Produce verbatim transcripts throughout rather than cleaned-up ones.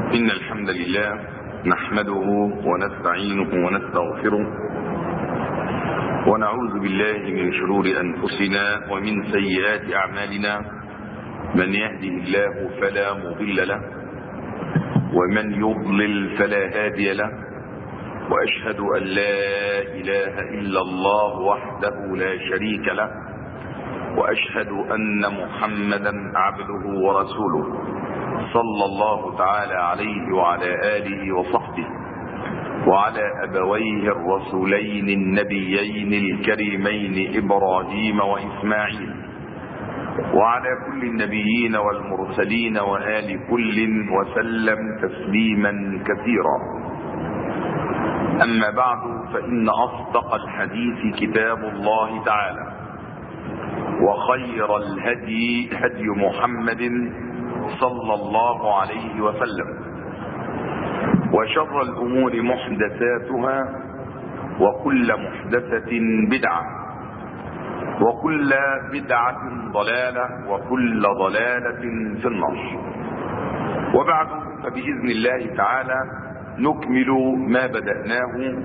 إن الحمد لله نحمده ونستعينه ونستغفره ونعوذ بالله من شرور أنفسنا ومن سيئات أعمالنا. من يهده الله فلا مضل له ومن يضلل فلا هادي له، وأشهد أن لا إله إلا الله وحده لا شريك له، وأشهد أن محمدا عبده ورسوله صلى الله تعالى عليه وعلى آله وصحبه وعلى أبويه الرسولين النبيين الكريمين إبراهيم وإسماعيل، وعلى كل النبيين والمرسلين وآل كل وسلم تسليما كثيرا. أما بعد، فإن أصدق الحديث كتاب الله تعالى، وخير الهدي هدي محمد صلى الله عليه وسلم، وشر الأمور محدثاتها، وكل محدثة بدعة، وكل بدعة ضلالة، وكل ضلالة في النار. وبعد، فبإذن الله تعالى نكمل ما بدأناه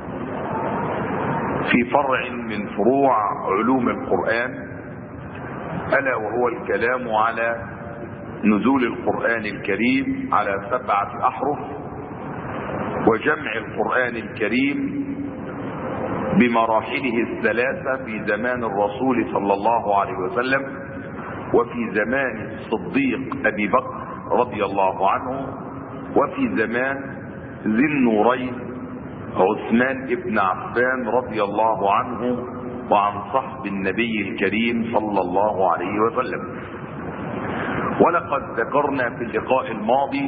في فرع من فروع علوم القرآن، ألا وهو الكلام على نزول القرآن الكريم على سبعة أحرف، وجمع القرآن الكريم بمراحله الثلاثة في زمان الرسول صلى الله عليه وسلم، وفي زمان الصديق أبي بكر رضي الله عنه، وفي زمان ذي النورين عثمان بن عفان رضي الله عنه، وعن صحب النبي الكريم صلى الله عليه وسلم. ولقد ذكرنا في اللقاء الماضي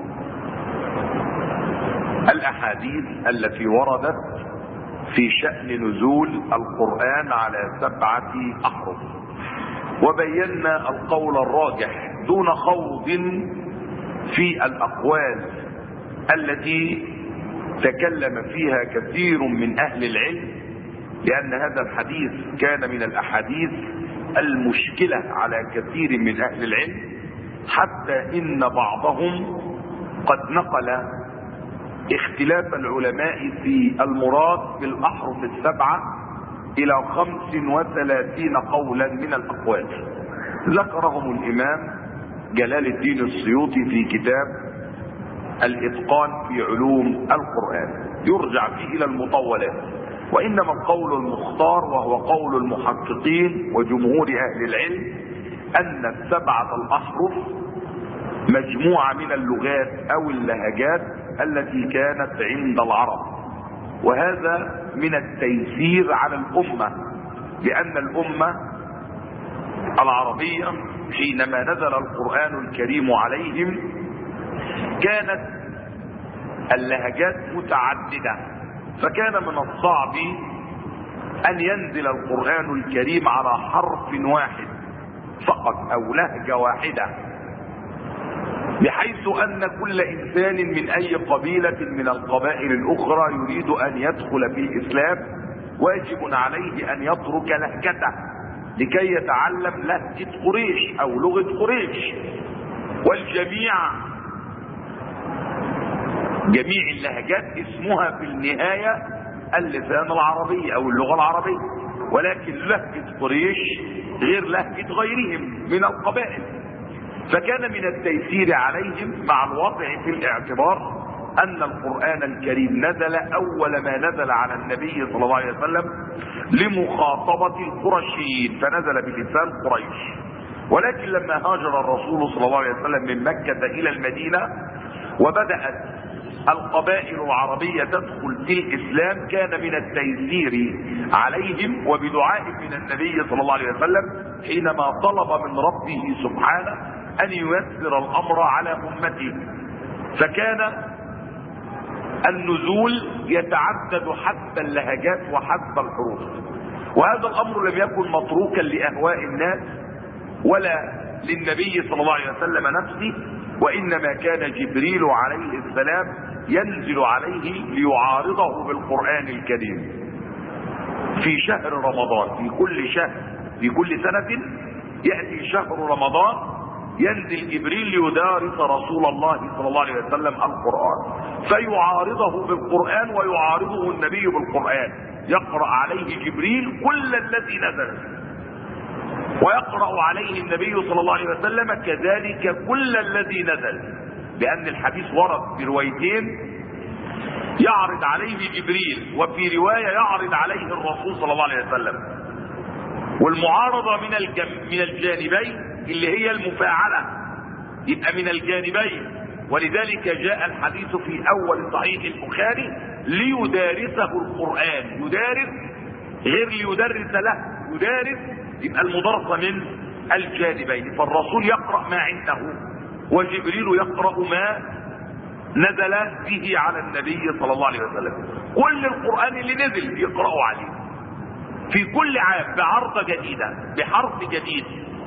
الأحاديث التي وردت في شأن نزول القرآن على سبعة أحرف، وبينا القول الراجح دون خوض في الأقوال التي تكلم فيها كثير من أهل العلم، لأن هذا الحديث كان من الأحاديث المشكلة على كثير من أهل العلم، حتى إن بعضهم قد نقل اختلاف العلماء في المراد بالأحرف السبعة إلى خمس وثلاثين قولا من الأقوال، ذكرهم الإمام جلال الدين السيوطي في كتاب الإتقان في علوم القرآن، يرجع فيه إلى المطولات. وإنما القول المختار وهو قول المحققين وجمهور أهل العلم أن السبعة الأحرف مجموعة من اللغات أو اللهجات التي كانت عند العرب، وهذا من التيسير على الأمة، لأن الأمة العربية حينما نزل القرآن الكريم عليهم كانت اللهجات متعددة، فكان من الصعب أن ينزل القرآن الكريم على حرف واحد فقط أو لهجة واحدة، بحيث أن كل إنسان من أي قبيلة من القبائل الأخرى يريد أن يدخل في الإسلام واجب عليه أن يترك لهجته لكي يتعلم لهجة قريش أو لغة قريش. والجميع جميع اللهجات اسمها في النهاية اللسان العربي أو اللغة العربية، ولكن لهجة قريش غير لهجة غيرهم من القبائل. فكان من التيسير عليهم مع الوضع في الاعتبار أن القرآن الكريم نزل أول ما نزل على النبي صلى الله عليه وسلم لمخاطبة القرشيين، فنزل بلسان قريش. ولكن لما هاجر الرسول صلى الله عليه وسلم من مكة إلى المدينة وبدأت القبائل العربية تدخل في الإسلام، كان من التيسير عليهم وبدعاء من النبي صلى الله عليه وسلم حينما طلب من ربه سبحانه أن ييسر الأمر على أمته، فكان النزول يتعدد حسب اللهجات وحسب الحروف. وهذا الأمر لم يكن متروكا لأهواء الناس ولا للنبي صلى الله عليه وسلم نفسه، وإنما كان جبريل عليه السلام ينزل عليه ليعارضه بالقرآن الكريم في شهر رمضان. في كل شهر في كل سنة يأتي شهر رمضان ينزل جبريل ليدارس رسول الله صلى الله عليه وسلم القرآن، فيعارضه بالقرآن ويعارضه النبي بالقرآن، يقرأ عليه جبريل كل الذي نزل، ويقرأ عليه النبي صلى الله عليه وسلم كذلك كل الذي نزل، لأن الحديث ورد بروايتين، يعرض عليه جبريل وفي رواية يعرض عليه الرسول صلى الله عليه وسلم. والمعارضة من الجم... من الجانبين اللي هي المفاعلة، يبقى من الجانبين، ولذلك جاء الحديث في أول صحيح البخاري ليدارسه القرآن، يدارس غير ليدرس له، يدارس يبقى المدرسة من الجانبين، فالرسول يقرأ ما عنده وجبريل يقرأ ما نزل به على النبي صلى الله عليه وسلم. كل القرآن اللي نزل يقرأه عليه في كل عام بعرضة جديدة بحرف جديد،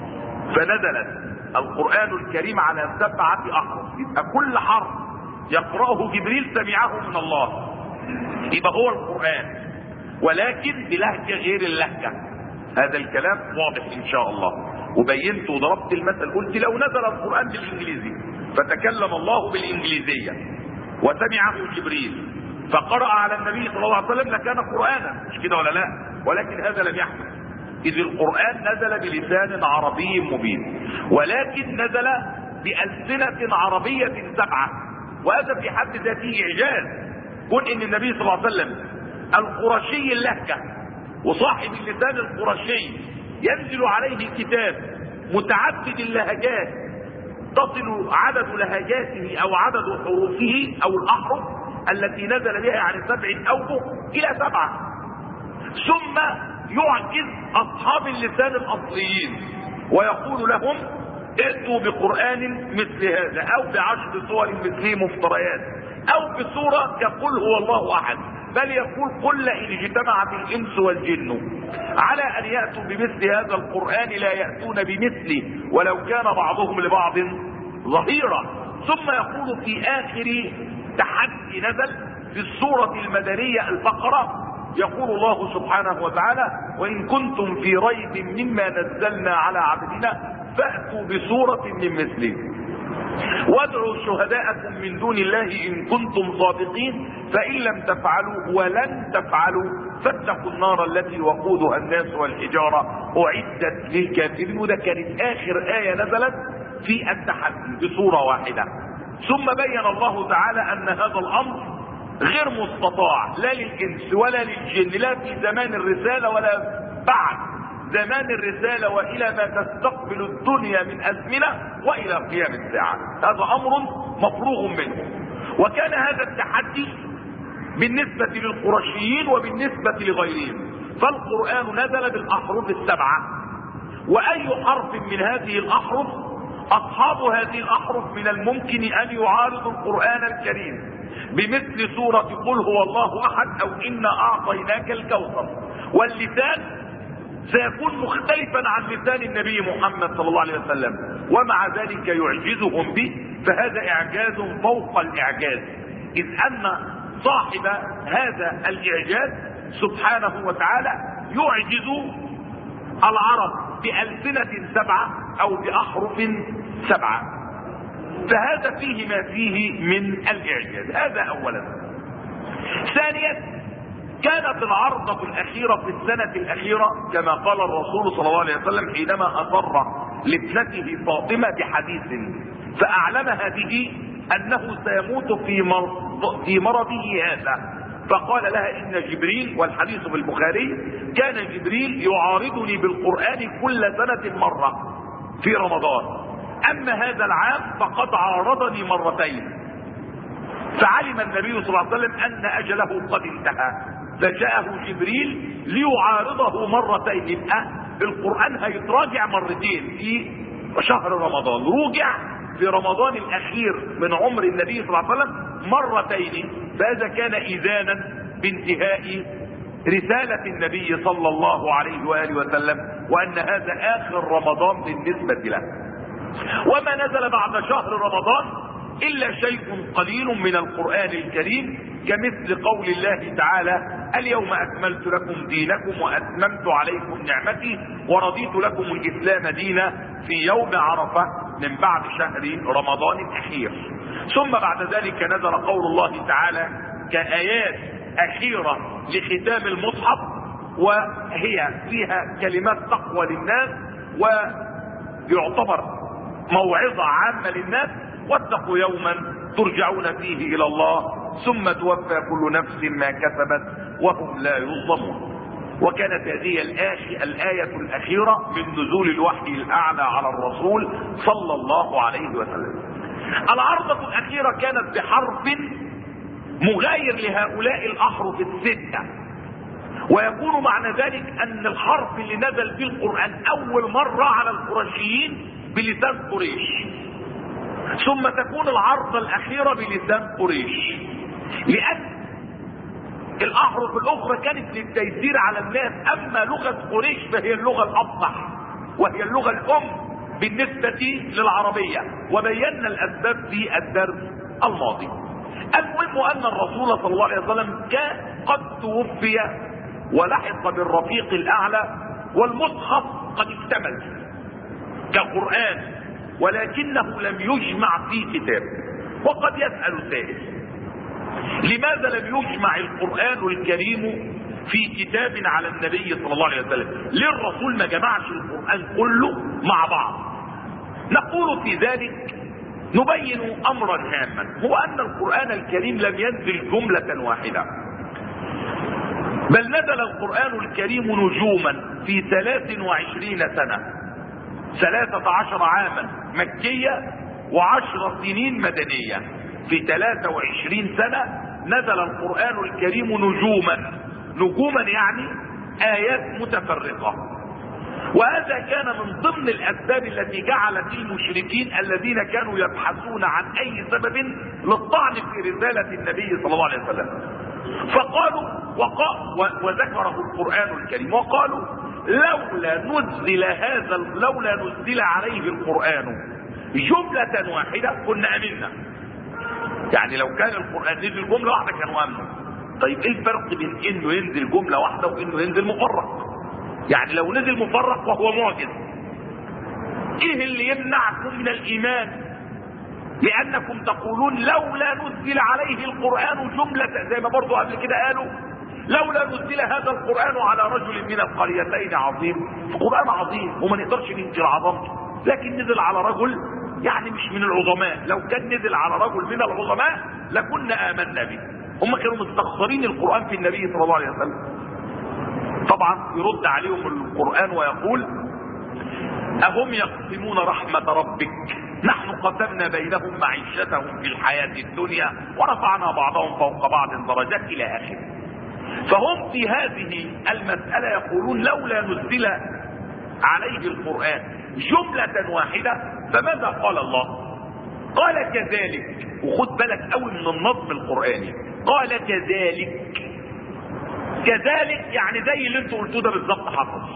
فنزلت القرآن الكريم على سبعة أحرف، يبقى كل حرف يقرأه جبريل سمعه من الله، يبقى هو القرآن ولكن بلهجة غير اللهجة. هذا الكلام واضح إن شاء الله، وبينت وضربت المثل، قلت لو نزل القرآن بالإنجليزي فتكلم الله بالإنجليزية وسمعه جبريل فقرأ على النبي صلى الله عليه وسلم لكان قرآنا، مش كده ولا لا؟ ولكن هذا لم يحدث، إذ القرآن نزل بلسان عربي مبين، ولكن نزل بألسنة عربية سبعة، وهذا في حد ذاته إعجاز. كون إن النبي صلى الله عليه وسلم القرشي اللهجة وصاحب اللسان القرشي ينزل عليه كتاب متعدد اللهجات، تصل عدد لهجاته أو عدد حروفه أو الأحرف التي نزل بها عن سبع أوجه إلى سبعة، ثم يعجز أصحاب اللسان الأصليين ويقول لهم ائتوا بقرآن مثل هذا أو بعشر سور مثله مفتريات أو بسورة يقول هو الله أحد، بل يقول قل إن اجتمعت الإنس والجن على أن يأتوا بمثل هذا القرآن لا يأتون بمثله ولو كان بعضهم لبعض ظهيرا. ثم يقول في آخر تحدي نزل في السورة المدنية البقرة، يقول الله سبحانه وتعالى وإن كنتم في ريب مما نزلنا على عبدنا فأتوا بسورة من مثله وادعوا شهداءكم من دون الله إن كنتم صادقين فإن لم تفعلوا ولن تفعلوا فاتقوا النار التي وقودها الناس والحجارة أعدت للكافرين. وده كانت آخر آية نزلت في التحدي بصورة واحدة. ثم بين الله تعالى أن هذا الأمر غير مستطاع لا للإنس ولا للجن، لا في زمان الرسالة ولا بعد زمان الرسالة وإلى ما تستقبل الدنيا من أزمنة وإلى قيام الساعة. هذا أمر مفروغ منه. وكان هذا التحدي بالنسبة للقرشيين وبالنسبة لغيرهم، فالقرآن نزل بالأحرف السبعة، وأي حرف من هذه الأحرف أصحاب هذه الأحرف من الممكن أن يعارضوا القرآن الكريم بمثل سورة قل هو الله أحد أو إنا أعطيناك الكوثر، واللسان سيكون مختلفا عن لسان النبي محمد صلى الله عليه وسلم، ومع ذلك يعجزهم به، فهذا إعجاز فوق الإعجاز، إذ أن صاحب هذا الإعجاز سبحانه وتعالى يعجز العرب بألسنة سبعة أو بأحرف سبعة، فهذا فيه ما فيه من الإعجاز. هذا أولا. ثانيا، كانت العرضة الأخيرة في السنة الأخيرة كما قال الرسول صلى الله عليه وسلم حينما أسر لابنته فاطمة بحديث فأعلمها به أنه سيموت في مرض في مرضه هذا، فقال لها إن جبريل، والحديث في البخاري، كان جبريل يعارضني بالقرآن كل سنة مرة في رمضان، أما هذا العام فقد عارضني مرتين. فعلم النبي صلى الله عليه وسلم أن أجله قد انتهى، فجاءه جبريل ليعارضه مرتين، يبقى القرآن هيتراجع مرتين في شهر رمضان، روجع في رمضان الأخير من عمر النبي صلى الله عليه وسلم مرتين، فهذا كان إذانا بانتهاء رسالة النبي صلى الله عليه وآله وسلم، وأن هذا آخر رمضان بالنسبة له. وما نزل بعد شهر رمضان إلا شيء قليل من القرآن الكريم، كمثل قول الله تعالى اليوم أكملت لكم دينكم وأتممت عليكم نعمتي ورضيت لكم الإسلام دينا في يوم عرفة من بعد شهر رمضان الأخير. ثم بعد ذلك نزل قول الله تعالى كآيات أخيرة لختام المصحف، وهي فيها كلمات تقوى للناس ويعتبر موعظة عامة للناس: واتقوا يوما ترجعون فيه إلى الله ثم توفى كل نفس ما كسبت وهم لا يظلمون. وكانت هذه الآية الأخيرة من نزول الوحي الأعلى على الرسول صلى الله عليه وسلم. العرضة الأخيرة كانت بحرف مغاير لهؤلاء الأحرف الستة، ويكون معنى ذلك أن الحرف اللي نزل في القرآن أول مرة على القرشيين بلسان قريش، ثم تكون العرضة الأخيرة بلسان قريش، لأن الأحرف الأخرى كانت للتيسير على الناس. أما لغة قريش فهي اللغة الأفصح وهي اللغة الأم بالنسبة للعربية، وبينا الأسباب في الدرس الماضي. المهم أن الرسول صلى الله عليه وسلم كان قد توفي ولحق بالرفيق الأعلى، والمصحف قد اكتمل كقرآن، ولكنه لم يجمع في كتاب. وقد يسأل سائل: لماذا لم يجمع القرآن الكريم في كتاب على النبي صلى الله عليه وسلم؟ ليه الرسول ما جمعش القرآن كله مع بعض؟ نقول في ذلك نبين أمرا هاما، هو أن القرآن الكريم لم ينزل جملة واحدة، بل نزل القرآن الكريم نجوما في ثلاث وعشرين سنة، ثلاثة عشر عاما مكية وعشر سنين مدنية. في ثلاثة وعشرين سنة نزل القرآن الكريم نجوما، نجوما يعني آيات متفرقة. وهذا كان من ضمن الأسباب التي جعلت المشركين الذين كانوا يبحثون عن أي سبب للطعن في رسالة النبي صلى الله عليه وسلم، فقالوا وقا وذكره القرآن الكريم وقالوا: لولا نزل هذا لولا نزل عليه القرآن جملة واحدة كنا أمنا. يعني لو كان القرآن نزل جملة واحدة كانوا أمنوا. طيب ايه الفرق بين انه ينزل جملة واحدة وانه ينزل مفرق؟ يعني لو نزل مفرق وهو معجز، ايه اللي يمنعكم من الايمان؟ لانكم تقولون لولا نزل عليه القرآن جملة، زي ما برضو قبل كده قالوا لولا نزل هذا القرآن على رجل من القريتين عظيم. القرآن عظيم وما نقدرش ننكر عظمته، لكن نزل على رجل يعني مش من العظماء. لو كان نزل على رجل من العظماء لكنا آمنا به. هم كانوا مستخسرين القرآن في النبي صلى الله عليه وسلم. طبعا يرد عليهم القرآن ويقول: أهم يقسمون رحمة ربك نحن قسمنا بينهم معيشتهم في الحياة الدنيا ورفعنا بعضهم فوق بعض درجات إلى آخره. فهم في هذه المسألة يقولون لولا نزل عليه القرآن جملة واحدة. فماذا قال الله؟ قال كذلك، وخد بالك قوي من النظم القرآني، قال كذلك. كذلك يعني زي اللي انتوا قلتوه ده بالظبط حصل.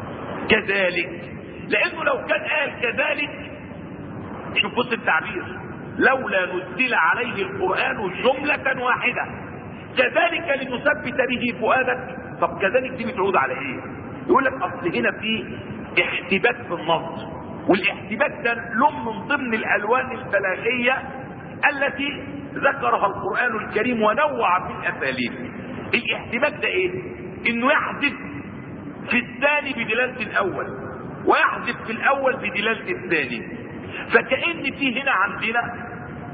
كذلك لانه لو كان قال كذلك، شوف بص التعبير: لولا نزل عليه القرآن جملة واحدة كذلك لنثبت به فؤادك. طب كذلك دي بتعود على ايه؟ يقول لك اصل هنا في احتباك في النص، والاحتباك ده لون من ضمن الالوان البلاغية التي ذكرها القرآن الكريم ونوع في الاساليب. الاحتباك ده ايه؟ انه يحذف في الثاني بدلالة الاول ويحذف في الاول بدلالة الثاني، فكأن في هنا عندنا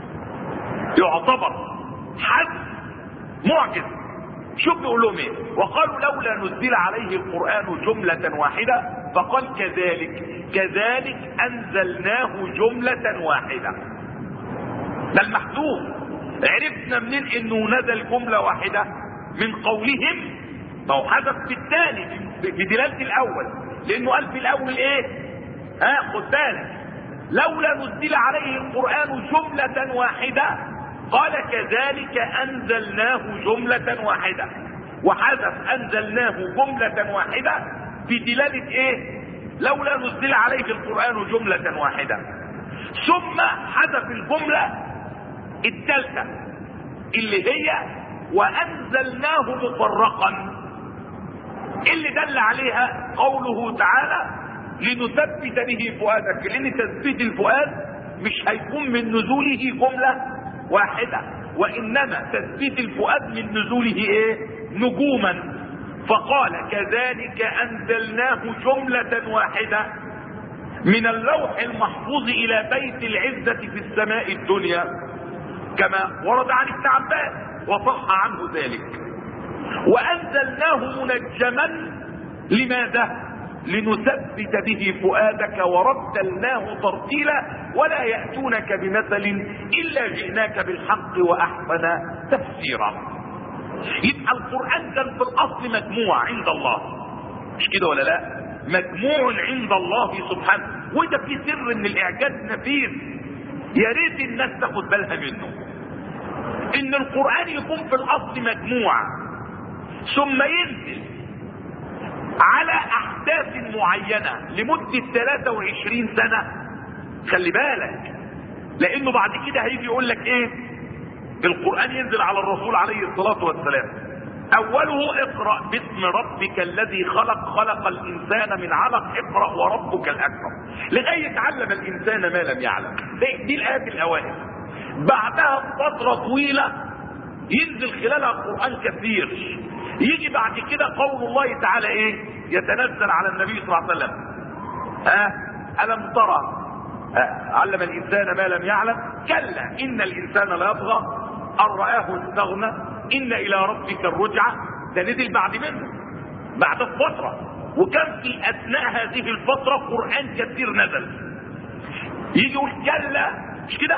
يعتبر حذف معجز. شوف بيقول لهم ايه؟ وقالوا لولا نزل عليه القرآن جملة واحدة، فقال كذلك كذلك انزلناه جملة واحدة. ده المحذوف. عرفنا منين انه نزل جملة واحدة؟ من قولهم، ما هو حذف في الثاني بدلالة الاول، لانه قال في الاول ايه؟ ها خد بالك: لولا نزل عليه القرآن جملة واحدة، قال كذلك انزلناه جملة واحدة، وحذف انزلناه جملة واحدة بدلالة ايه؟ لولا نزل عليه القرآن جملة واحدة. ثم حذف الجملة الثالثة اللي هي وانزلناه مفرقا، اللي دل عليها قوله تعالى: لنثبت به فؤادك، لان تثبيت الفؤاد مش هيكون من نزوله جملة واحدة، وانما تثبيت الفؤاد من نزوله ايه؟ نجوما. فقال كذلك انزلناه جملة واحدة من اللوح المحفوظ الى بيت العزة في السماء الدنيا، كما ورد عن ابن عباس وصح عنه ذلك. وانزلناه منجما، لماذا؟ لنثبت به فؤادك ورتلناه ترتيلا ولا يأتونك بمثل إلا جئناك بالحق وأحسن تفسيرا. يبقى القرآن كان في الأصل مجموع عند الله، مش كده ولا لا؟ مجموع عند الله سبحانه، وده في سر من الإعجاز نفير يا ريت الناس تاخد بالها منه. إن القرآن يكون في الأصل مجموع ثم ينزل على احداث معينة لمدة ثلاثة وعشرين سنة. خلي بالك، لانه بعد كده هيجي يقول لك ايه؟ القرآن ينزل على الرسول عليه الصلاة والسلام اوله اقرأ باسم ربك الذي خلق، خلق الانسان من علق، اقرأ وربك الاكرم، لغاية علم الانسان ما لم يعلم. دي, دي الايات الاوائل. بعدها فترة طويلة ينزل خلالها القرآن كثير. يجي بعد كده قول الله تعالى ايه؟ يتنزل على النبي صلى الله عليه وسلم أه؟ ألم ترى أه؟ علم الإنسان ما لم يعلم، كلا إن الإنسان لا يطغى أن رآه استغنى إن إلى ربك الرجعة. ده نزل بعد منه بعد فترة، وكان في أثناء هذه الفترة قرآن كثير نزل. يجي يقول كلا، مش كده؟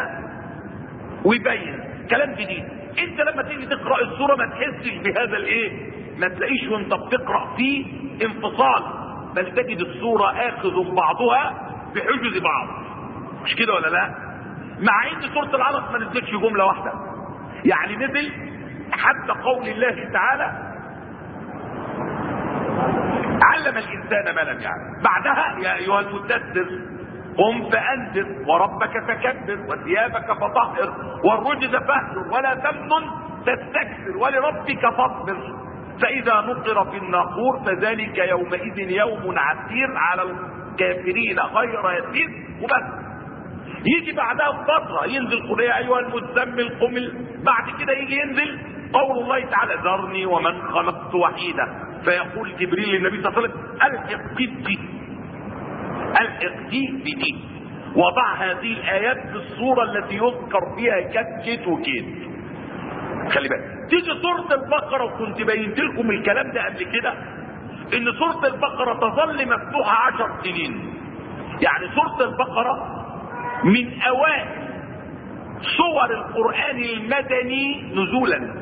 ويبين كلام جديد. انت لما تيجي تقرأ السورة ما تحسش بهذا الايه، ما تلاقيش وانت بتقرأ فيه انفصال، بل تجد السورة اخذ بعضها بحجز بعض، مش كده ولا لا؟ مع ان سورة العلق ما نزلتش جملة واحدة، يعني نزل حتى قول الله تعالى علم الانسان ما لم يعلم. بعدها يا ايها المدثر قم فأنذر وربك فكبر وثيابك فطهر والرجز فاهجر ولا تمنن تستكثر ولربك فاصبر فإذا نقر في الناقور فذلك يومئذ يوم عسير على الكافرين غير يسير. وبس. يجي بعدها بفترة ينزل قل يا أيها المزمل قم. بعد كده يجي ينزل قول الله تعالى ذرني ومن خلقت وحيدا، فيقول جبريل للنبي صلى الله عليه وسلم الحق بدي الحق دي بدي، وضع هذه الآيات في الصورة التي يذكر فيها كت وكيت. خلي بالك، تيجي سورة البقرة، وكنت بينت لكم الكلام ده قبل كده، ان سورة البقرة تظل مفتوحة عشر سنين. يعني سورة البقرة من اوائل صور القرآن المدني نزولا،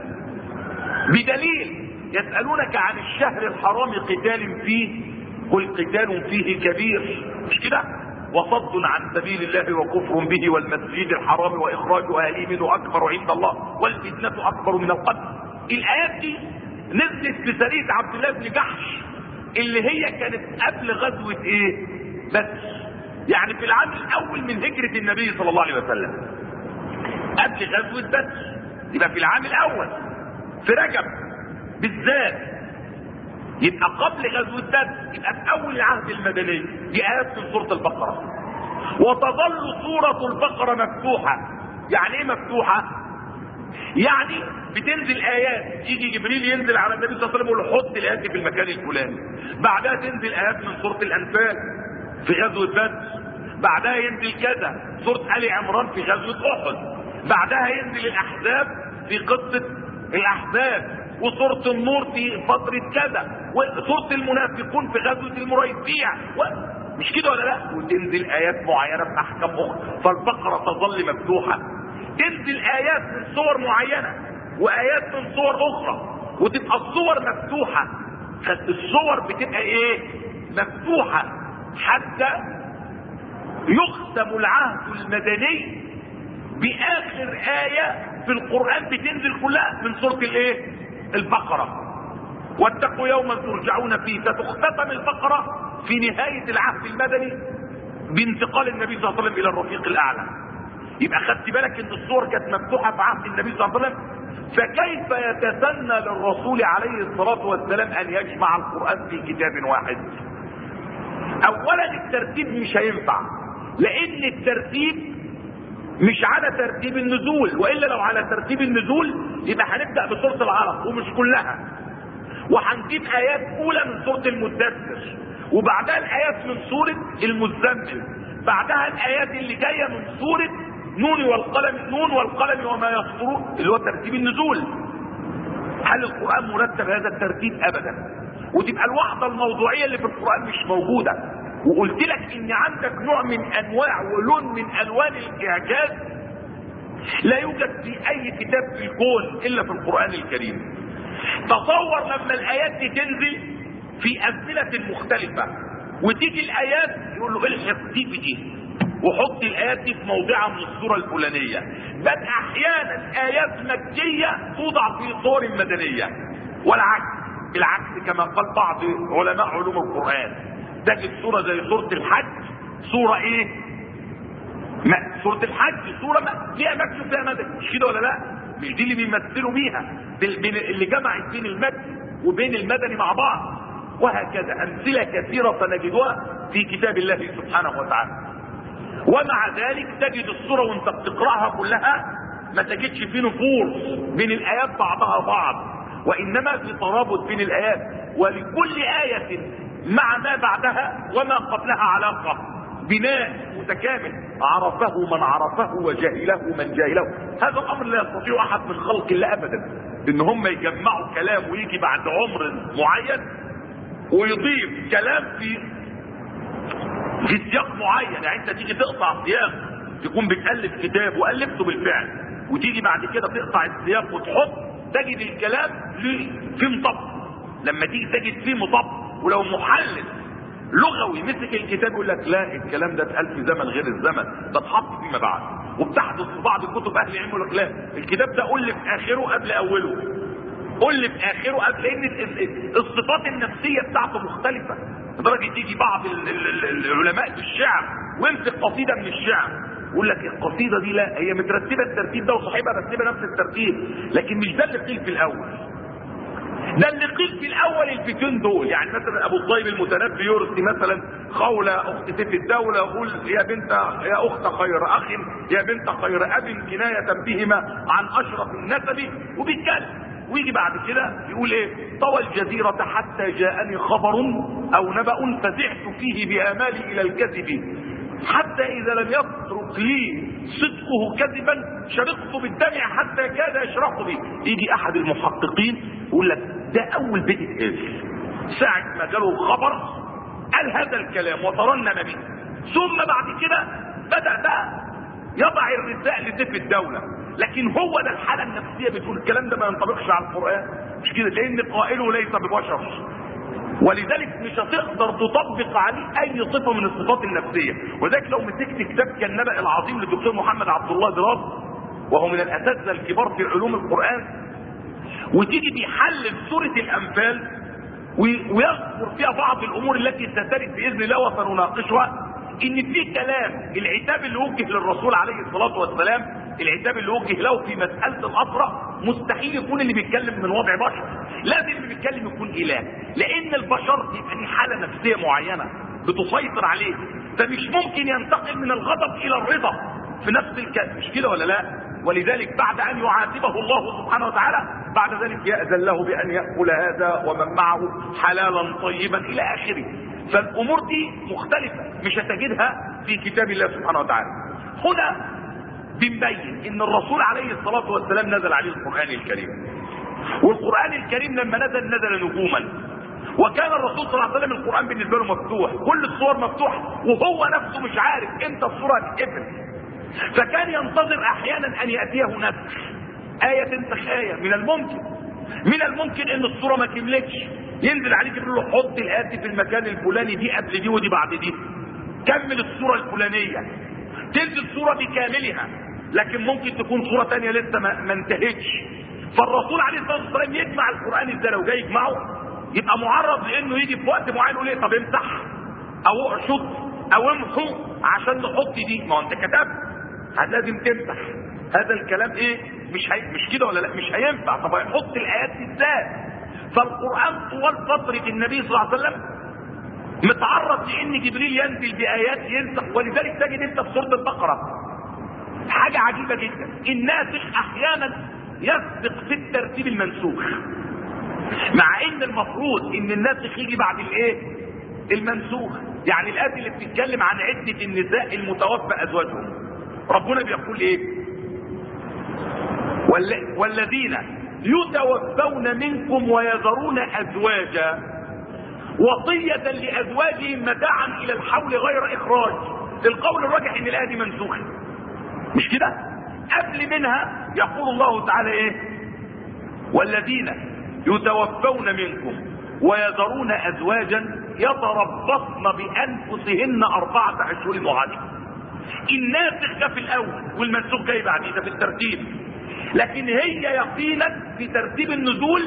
بدليل يسألونك عن الشهر الحرام قتال فيه قل قتال فيه كبير، مش كده؟ وصد عن سبيل الله وكفر به والمسجد الحرام واخراج اهله منه اكبر عند الله والفتنة اكبر من القتل. الايات دي نزلت في سرية عبد الله بن جحش اللي هي كانت قبل غزوة ايه؟ بس يعني في العام الاول من هجرة النبي صلى الله عليه وسلم، قبل غزوة بس، يبقى في العام الاول في رجب بالذات، يبقى قبل غزوة بدر، يبقى في اول العهد المدني. دي ايات من سورة البقرة. وتظل سورة البقرة مفتوحة. يعني ايه مفتوحة؟ يعني بتنزل ايات، يجي جبريل ينزل على النبي صلى الله عليه وسلم يقول له حط الايات دي في المكان الفلاني. بعدها تنزل ايات من سورة الانفال في غزوة بدر. بعدها ينزل كذا سورة آل عمران في غزوة احد. بعدها ينزل الاحزاب في قصة الاحزاب، وسورة النور في فترة كذا، وسورة المنافقون في غزوة المريسيع و... مش كده ولا لا؟ وتنزل ايات معينة بأحكام اخرى. فالبقرة تظل مفتوحة، تنزل ايات من صور معينة وايات من صور اخرى، وتبقى الصور مفتوحة. الصور بتبقى ايه؟ مفتوحة حتى يختم العهد المدني باخر آية في القرآن بتنزل كلها من سورة الايه؟ البقرة. واتقوا يوما ترجعون فيه. ستختتم البقرة في نهاية العهد المدني بانتقال النبي صلى الله عليه وسلم الى الرفيق الاعلى. يبقى خدت بالك ان الصور كانت مفتوحة في عهد النبي صلى الله عليه وسلم، فكيف يتسنى للرسول عليه الصلاة والسلام ان يجمع القرآن في كتاب واحد؟ اولا الترتيب مش هينفع، لان الترتيب مش على ترتيب النزول، والا لو على ترتيب النزول يبقى هنبدا بسوره العلق ومش كلها، وهنجيب ايات اولى من سوره المدثر، وبعدها الايات من سوره المزمل، بعدها الايات اللي جايه من سوره نون والقلم نون والقلم وما يسطرون اللي هو ترتيب النزول. هل القران مرتب هذا الترتيب؟ ابدا. وتبقى الوحده الموضوعيه اللي في القران مش موجوده. وقلت لك ان عندك نوع من انواع ولون من الوان الاعجاز لا يوجد في اي كتاب في الكون الا في القران الكريم. تصور لما الايات دي تنزل في ازمنه مختلفه، وتيجي الايات يقول له الحق دي بدي وحط الايات دي في موضعها من السوره الفلانيه، بل احيانا ايات مكيه توضع في صور مدنيه، والعكس بالعكس كما قال بعض علماء علوم القران. تجد سوره زي سوره الحج، سوره ايه؟ ما سوره الحج سوره ما فيها مكي وفيها مدني، مش كده ولا لا؟ مش دي اللي بيمثلوا بيها اللي جمعت بين المكي وبين المدني مع بعض. وهكذا امثله كثيره نجدها في كتاب الله سبحانه وتعالى. ومع ذلك تجد السوره وانت بتقراها كلها ما تجدش فيه نفور بين الايات بعضها بعض، وانما في ترابط بين الايات، ولكل ايه مع ما بعدها وما قبلها علاقه، بناء متكامل عرفه من عرفه وجهله من جهله. هذا الامر لا يستطيع احد من خلق الله ابدا ان هم يجمعوا كلام ويجي بعد عمر معين ويضيف كلام في في سياق معين. يعني انت تيجي تقطع سياق تكون بتالف كتاب والفته بالفعل، وتيجي بعد كده تقطع السياق وتحط تجد الكلام في مطب. لما تيجي تجد فيه مطب، ولو محلل لغوي مسك الكتاب يقول لك لا الكلام ده اتقال في زمن غير الزمن ده اتحط فيما بعد. وبتحدث في بعض كتب اهل العلم يقول لك لا الكتاب ده قل في اخره قبل اوله، قل في اخره قبل، لان الصفات النفسيه بتاعته مختلفه لدرجه تيجي بعض العلماء في الشعر ويمسك قصيده من الشعر يقول لك القصيده دي لا هي مترتبه الترتيب ده وصاحبها رتبه نفس الترتيب، لكن مش ده اللي قيل في الاول. ده اللي قيل في الاول البيتين دول. يعني مثلا ابو الطيب المتنبي يرثي مثلا خولة اخت سيف الدولة يقول يا بنت يا اخت خير اخ يا بنت خير اب كناية بهما عن اشرف النسب، وبيتكلم. ويجي بعد كده يقول ايه؟ طوى الجزيرة حتى جاءني خبر او نبأ فزعت فيه بامالي الى الكذب، حتى اذا لم يترك لي صدقه كذبا شرقت بالدمع حتى كاد يشرح بي. يجي احد المحققين يقول لك ده اول بيت اتقال، ساعة ما جاله الخبر قال هذا الكلام وترنم به، ثم بعد كده بدأ بقى يضع الرداء لسيف الدولة. لكن هو ده الحالة النفسية بتقول الكلام ده ما ينطبقش على القرآن، مش كده؟ لان قائله ليس ببشر، ولذلك مش هتقدر تطبق عليه اي صفه من الصفات النفسيه. وذلك لو مسكت كتاب كالنبأ العظيم للدكتور محمد عبد الله دراز، وهو من الاساتذه الكبار في علوم القران، وتيجي بيحلل سوره الانفال ويذكر فيها بعض الامور التي سترد باذن الله وسنناقشها، ان في كلام العتاب اللي وجه للرسول عليه الصلاه والسلام، العتاب اللي وجه له في مساله الاسرى، مستحيل يكون اللي بيتكلم من وضع بشر، لازم اللي بيتكلم يكون اله، لان البشر يبقى ليه حاله نفسيه معينه بتسيطر عليه، فمش ممكن ينتقل من الغضب الى الرضا في نفس الكلام، مش كده ولا لا؟ ولذلك بعد ان يعاتبه الله سبحانه وتعالى بعد ذلك يأذن له بان يأكل هذا ومن معه حلالا طيبا الى اخره. فالامور دي مختلفه مش هتجدها في كتاب الله سبحانه وتعالى. هنا بنبين ان الرسول عليه الصلاه والسلام نزل عليه القران الكريم، والقران الكريم لما نزل نزل نجوما، وكان الرسول صلى الله عليه وسلم القران بالنسبه له مفتوح، كل الصور مفتوحه وهو نفسه مش عارف امتى الصوره هتتقفل، فكان ينتظر احيانا ان ياتيه نسخ ايه تنسخ ايه. من الممكن من الممكن ان الصوره ما كملتش، ينزل عليك يقول له حط الايه دي في المكان الفلاني، دي قبل دي ودي بعد دي، كمل الصوره الفلانيه، تنزل صوره بكاملها، لكن ممكن تكون صوره ثانيه لسه ما, ما انتهتش. فالرسول عليه الصلاه والسلام يجمع القران ازاي؟ لو جاي يجمعه يبقى معرض لانه يجي في وقت معين يقول ايه؟ طب امسح او اشط او امحو عشان نحط دي، ما هو انت كتبت لازم تمسح هذا الكلام. ايه مش هي... مش كده ولا لا؟ مش هينفع. طب هيحط الايات دي ازاي؟ فالقران طوال فتره النبي صلى الله عليه وسلم متعرض لان جبريل ينزل بايات ينسخ، ولذلك تجد انت في سوره البقره حاجه عجيبه جدا، الناسخ احيانا يسبق في الترتيب المنسوخ، مع ان المفروض ان الناسخ يجي بعد الايه؟ المنسوخ. يعني الايه اللي بتتكلم عن عده النساء المتوفى ازواجهم، ربنا بيقول ايه؟ والذين يتوفون منكم ويذرون ازواجا وصية لازواجهم متاعا الى الحول غير اخراج. القول الراجح ان الايه دي منسوخه، مش كده؟ قبل منها يقول الله تعالى ايه؟ والذين يتوفون منكم ويذرون ازواجا يتربصن بانفسهن اربعه اشهر وعشرة. الناسخ جه في الاول والمنسوخ جاي بعديه، ده في الترتيب، لكن هي يقينا في ترتيب النزول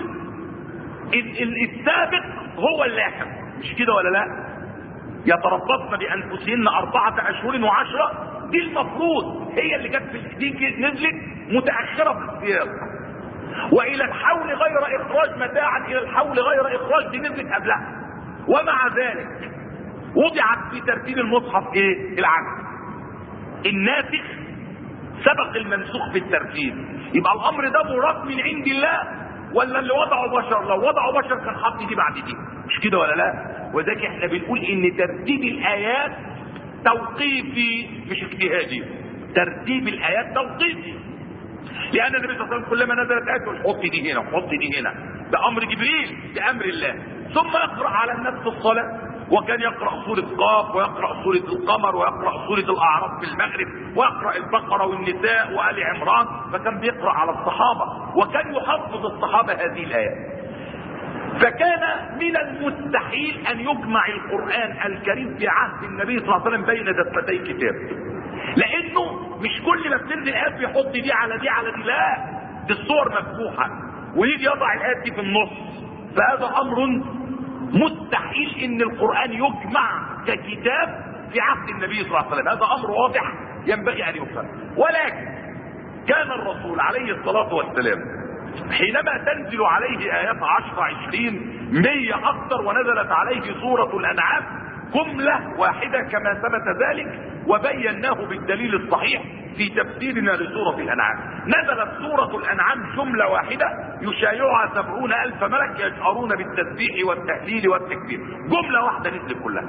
السابق هو اللاحق، مش كده ولا لا؟ يتربصن بانفسهن اربعه اشهر وعشرة، دي المفروض هي اللي جت في دي نزلت متاخره في السياق. والى الحول غير اخراج متاعا الى الحول غير اخراج دي نزلت قبلها، ومع ذلك وضعت في ترتيب المصحف ايه؟ العكس. الناسخ سبق المنسوخ في الترتيب. يبقى الامر ده مراد من عند الله ولا اللي وضعه بشر؟ لو وضعه بشر كان حط دي بعد دي، مش كده ولا لا؟ وذلك احنا بنقول ان ترتيب الايات توقيفي مش اجتهادي. ترتيب الايات توقيفي، لان النبي صلى الله عليه وسلم كلما نزلت ايه يقول حط دي هنا وحط دي هنا، ده امر جبريل بامر الله. ثم يقرا على الناس في الصلاه، وكان يقرا سوره قاف ويقرا سوره القمر ويقرا سوره الاعراف في المغرب ويقرا البقره والنساء وال عمران، فكان بيقرا على الصحابه وكان يحفظ الصحابه هذه الايات. فكان من المستحيل ان يجمع القران الكريم في عهد النبي صلى الله عليه وسلم بين دفتي كتاب، لانه مش كل ما بتنزل ايات بيحط دي على دي على دي، لا، دي الصور مفتوحه ويجي يضع الايات دي في النص. فهذا امر مستحيل ان القران يجمع ككتاب في عهد النبي صلى الله عليه وسلم، هذا امر واضح ينبغي ان يفهم. ولكن كان الرسول عليه الصلاه والسلام حينما تنزل عليه ايات عشر عشرين مية اكثر، ونزلت عليه سوره الانعام جمله واحده كما ثبت ذلك وبيناه بالدليل الصحيح في تفسيرنا لسوره الانعام. نزلت سوره الانعام جمله واحده يشايعها سبعون الف ملك يجهرون بالتسبيح والتهليل والتكبير، جمله واحده نزلت كلها.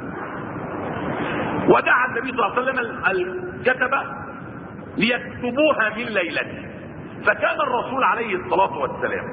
ودعا النبي صلى الله عليه وسلم الكتبه ليكتبوها من ليلته. فكان الرسول عليه الصلاه والسلام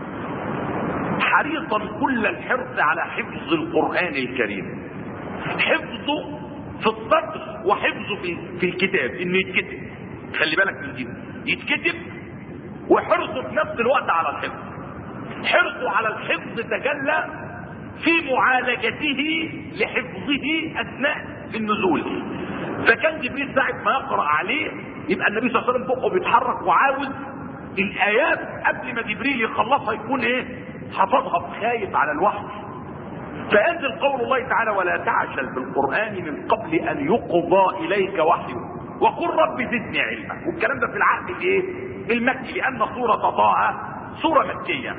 حريصا كل الحرص على حفظ القران الكريم، حفظه في السطر وحفظه في, في الكتاب، انه يتكتب. خلي بالك من دي، يتكتب وحرصه في نفس الوقت على الحفظ. حرصه على الحفظ تجلى في معالجته لحفظه اثناء النزول. فكان جبريل ساعه ما يقرا عليه يبقى النبي صلى الله عليه وسلم بقه بيتحرك وعاوز الايات قبل ما جبريل يخلصها يكون ايه؟ حفظها، خايف على الوحي. فينزل قول الله تعالى ولا تعجل بالقرآن من قبل أن يقضى إليك وحيه وقل رب زدني علما. والكلام ده في العهد الايه؟ المكي، لأن سورة طه سورة مكية.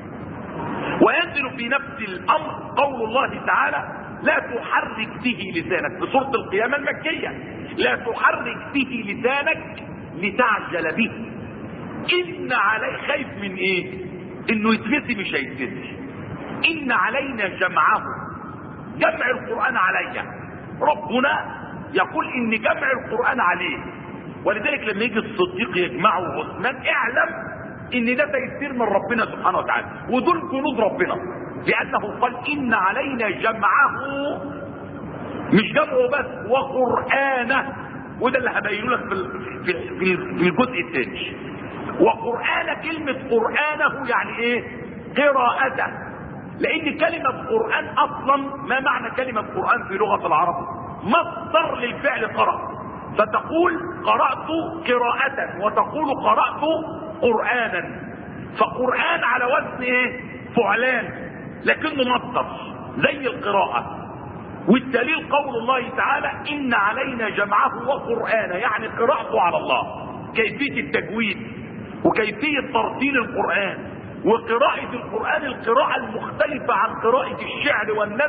وينزل في نفس الأمر قول الله تعالى لا تحرك به لسانك في سورة القيامة المكية، لا تحرك به لسانك لتعجل به. إن علي خايف من إيه؟ إنه يتنسي مش هيتنسي. إن علينا جمعه، جمع القرآن علي. ربنا يقول إن جمع القرآن عليه، ولذلك لما يجي الصديق يجمعه عثمان اعلم إن ده تيسير من ربنا سبحانه وتعالى، ودول جنود ربنا، لأنه قال إن علينا جمعه، مش جمعه بس وقرآنه، وده اللي هبينه لك في في في الجزء الثاني. وقرآن كلمة قرآنه يعني إيه؟ قراءته، لان كلمة قرآن اصلا ما معنى كلمة قرآن في لغة العرب؟ مصدر للفعل قرأ، فتقول قرأت قراءة وتقول قرأت قرآنا. فقرآن على وزن ايه؟ فعلان، لكنه مصدر زي القراءة. والدليل قول الله تعالى ان علينا جمعه وقرآنه، يعني قراءته على الله، كيفية التجويد وكيفية ترتيل القرآن وقراءة القرآن، القراءة المختلفة عن قراءة الشعر والنثر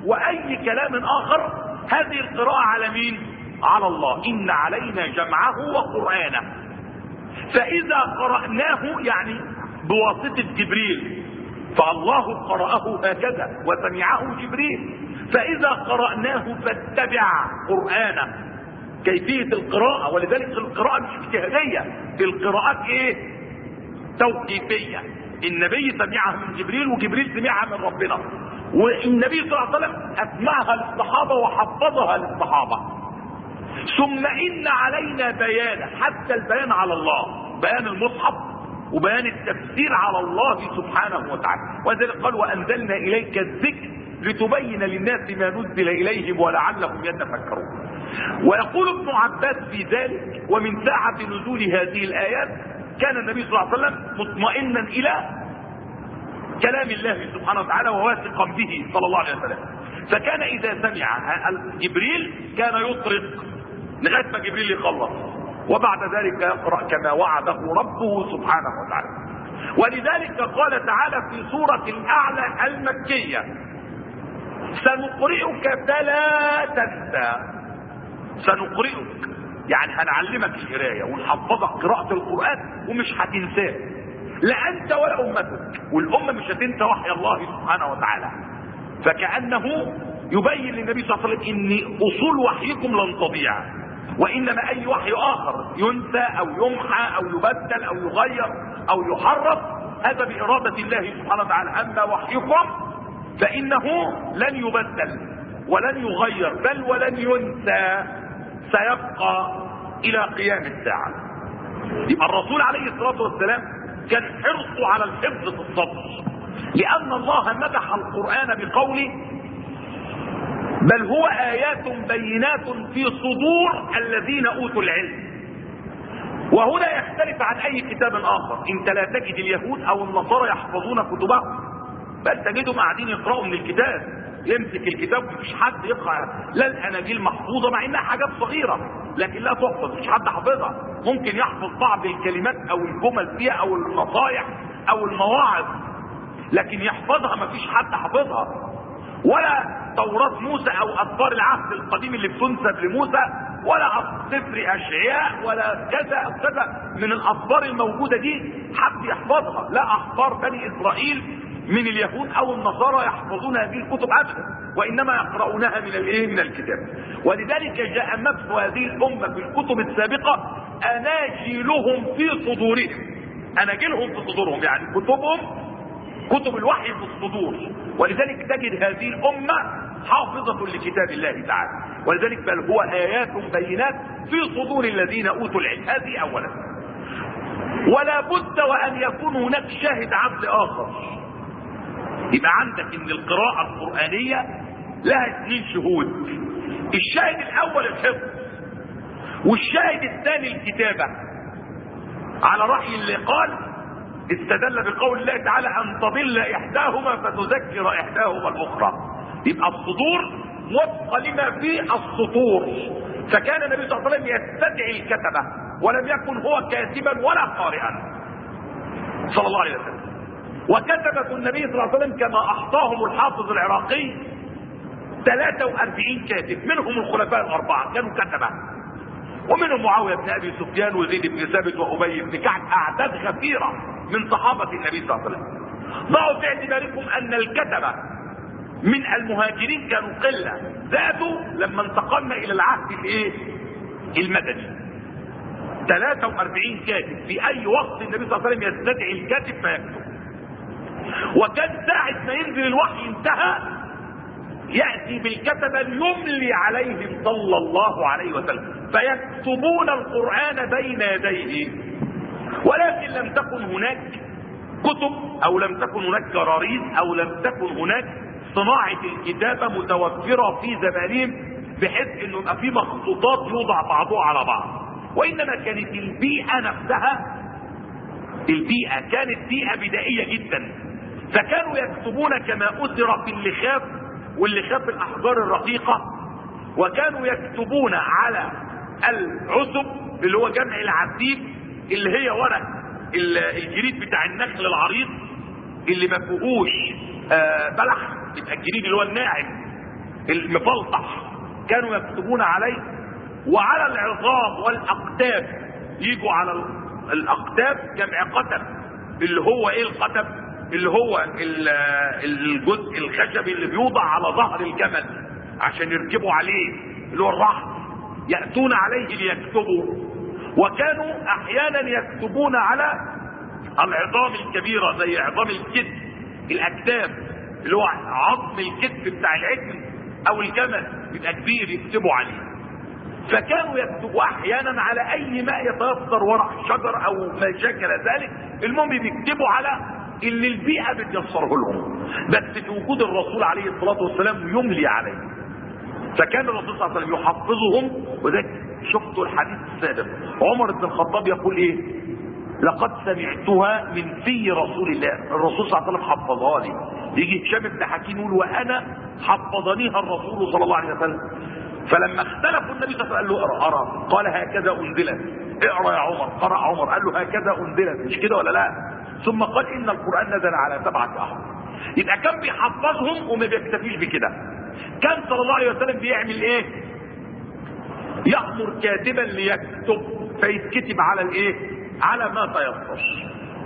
واي كلام اخر، هذه القراءة على مين؟ على الله. ان علينا جمعه وقرآنه، فاذا قرأناه يعني بواسطة جبريل، فالله قرأه هكذا وسمعه جبريل، فاذا قرأناه فاتبع قرآنه. كيفية القراءة، ولذلك القراءة مش اجتهادية، القراءات ايه؟ توقيفية. النبي سمعها من جبريل وجبريل سمعها من ربنا، والنبي صلى الله عليه وسلم اسمعها للصحابة وحفظها للصحابة. ثم ان علينا بيانه، حتى البيان على الله، بيان المصحف وبيان التفسير على الله سبحانه وتعالى. وذلك قال وانزلنا اليك الذكر لتبين للناس ما نزل اليهم ولعلهم يتفكرون. ويقول ابن عباس في ذلك ومن ساعة نزول هذه الآيات كان النبي صلى الله عليه وسلم مطمئنا إلى كلام الله سبحانه وتعالى وواثقا به صلى الله عليه وسلم، فكان إذا سمع جبريل كان يطرق لغاية ما جبريل يخلص، وبعد ذلك يقرأ كما وعده ربه سبحانه وتعالى. ولذلك قال تعالى في سورة الأعلى المكية سنقرئك فلا تنسى. سنقرئك يعني هنعلمك القراءة ونحفظك قراءة القرآن ومش هتنساه، لا انت ولا امتك، والامة مش هتنسى وحي الله سبحانه وتعالى. فكأنه يبين للنبي صلى الله عليه وسلم ان اصول وحيكم لن تضيع، وانما اي وحي اخر ينسى او يمحى او يبدل او يغير او يحرف هذا بإرادة الله سبحانه وتعالى. اما وحيكم فانه لن يبدل ولن يغير بل ولن ينسى، سيبقى الى قيام الساعة. يبقى الرسول عليه الصلاة والسلام كان حرصه على الحفظ في الصدر، لان الله مدح القرآن بقوله بل هو آيات بينات في صدور الذين اوتوا العلم. وهنا يختلف عن اي كتاب اخر، انت لا تجد اليهود او النصارى يحفظون كتبهم، بل تجدهم قاعدين يقرأوا من الكتاب، يمسك الكتاب مفيش حد يقرأ. لا الاناجيل محفوظه مع انها حاجات صغيره لكن لا تحفظ، مفيش حد حافظها. ممكن يحفظ بعض الكلمات او الجمل فيها او النصائح او المواعظ، لكن يحفظها مفيش حد حافظها. ولا توراة موسى او اسفار العهد القديم اللي بتنسب لموسى، ولا سفر اشعياء، ولا كذا كذا من الاسفار الموجوده دي حد يحفظها. لا احبار بني اسرائيل من اليهود او النصارى يحفظون هذه الكتب ابدا، وانما يقرؤونها من الايه؟ من الكتاب. ولذلك جاء مدح هذه الامه في الكتب السابقه اناجيلهم في صدورهم. اناجيلهم في صدورهم يعني كتبهم، كتب الوحي في الصدور. ولذلك تجد هذه الامه حافظه لكتاب الله تعالى. ولذلك بل هو ايات بينات في صدور الذين اوتوا العلم. هذه اولا. ولا بد وان يكون هناك شاهد عدل اخر. يبقى عندك ان القراءة القرآنية لها اثنين شهود، الشاهد الاول الحفظ، والشاهد الثاني الكتابة، على رأي اللي قال استدل بقول الله تعالى ان تضل احداهما فتذكر احداهما الاخرى. يبقى الصدور وفق لما في السطور، فكان النبي صلى الله عليه وسلم يستدعي الكتبة ولم يكن هو كاتبا ولا قارئا صلى الله عليه وسلم. وكتبة النبي صلى الله عليه وسلم كما احصاهم الحافظ العراقي ثلاثة وأربعين كاتب، منهم الخلفاء الاربعة كانوا كتبة، ومنهم معاوية بن ابي سفيان وزيد بن ثابت وابي بن كعب، اعداد غفيرة من صحابة النبي صلى الله عليه وسلم. ضعوا في اعتباركم ان الكتبة من المهاجرين كانوا قلة، زادوا لما انتقلنا الى العهد الايه؟ المدني. ثلاثة وأربعين كاتب، في اي وقت النبي صلى الله عليه وسلم يستدعي الكاتب فيكتب. وكان ساعة ما ينزل الوحي انتهى يأتي بالكتبة يملي عليهم صلى الله عليه وسلم فيكتبون القرآن بين يديه. ولكن لم تكن هناك كتب او لم تكن هناك كراريس او لم تكن هناك صناعة الكتابة متوفرة في زمانهم بحيث انه يبقى في مخطوطات يوضع بعضها على بعض، وانما كانت البيئة نفسها، البيئة كانت بيئة بدائية جدا، فكانوا يكتبون كما أثر في اللخاف واللخاف الأحجار الرقيقة، وكانوا يكتبون على العسب اللي هو جمع العسيب اللي هي ورق الجريد بتاع النخل العريض اللي ما فيهوش آه بلح، يبقى الجريد اللي هو الناعم المفلطح كانوا يكتبون عليه، وعلى العظام والاقتاب يجوا على الاقتاب جمع قتب، اللي هو ايه القتب؟ اللي هو الجزء الخشبي اللي بيوضع على ظهر الجمل عشان يركبوا عليه، اللي هو الرحل، يأتون عليه ليكتبوا. وكانوا احيانا يكتبون على العظام الكبيرة زي عظام الكتف، الاكتاف اللي هو عظم الكتف بتاع العجل او الجمل يبقى كبير يكتبوا عليه. فكانوا يكتبوا احيانا على اي ما يتيسر، ورق شجر او ما شكل ذلك، المهم بيكتبوا على اللي البيئة بتيسره لهم، بس في وجود الرسول عليه الصلاة والسلام يملي عليه. فكان الرسول صلى الله عليه وسلم يحفظهم. وذلك شفتوا الحديث السابق عمر بن الخطاب يقول ايه؟ لقد سمعتها من في رسول الله، الرسول صلى الله عليه وسلم حفظها لي. يجي هشام بن حكيم يقول وانا حفظنيها الرسول صلى الله عليه وسلم. فلما اختلفوا النبي صلى الله عليه وسلم قال له اقرا اقرا، قال هكذا انزلت، اقرا يا عمر، قرأ عمر، قال له هكذا انزلت، مش كده ولا لا؟ ثم قال ان القرآن نزل على سبعة احرف. يبقى كان بيحفظهم وما بيكتفيش بكده، كان صلى الله عليه وسلم بيعمل ايه؟ يأمر كاتبا ليكتب، فيتكتب على الايه؟ على ما تيسر.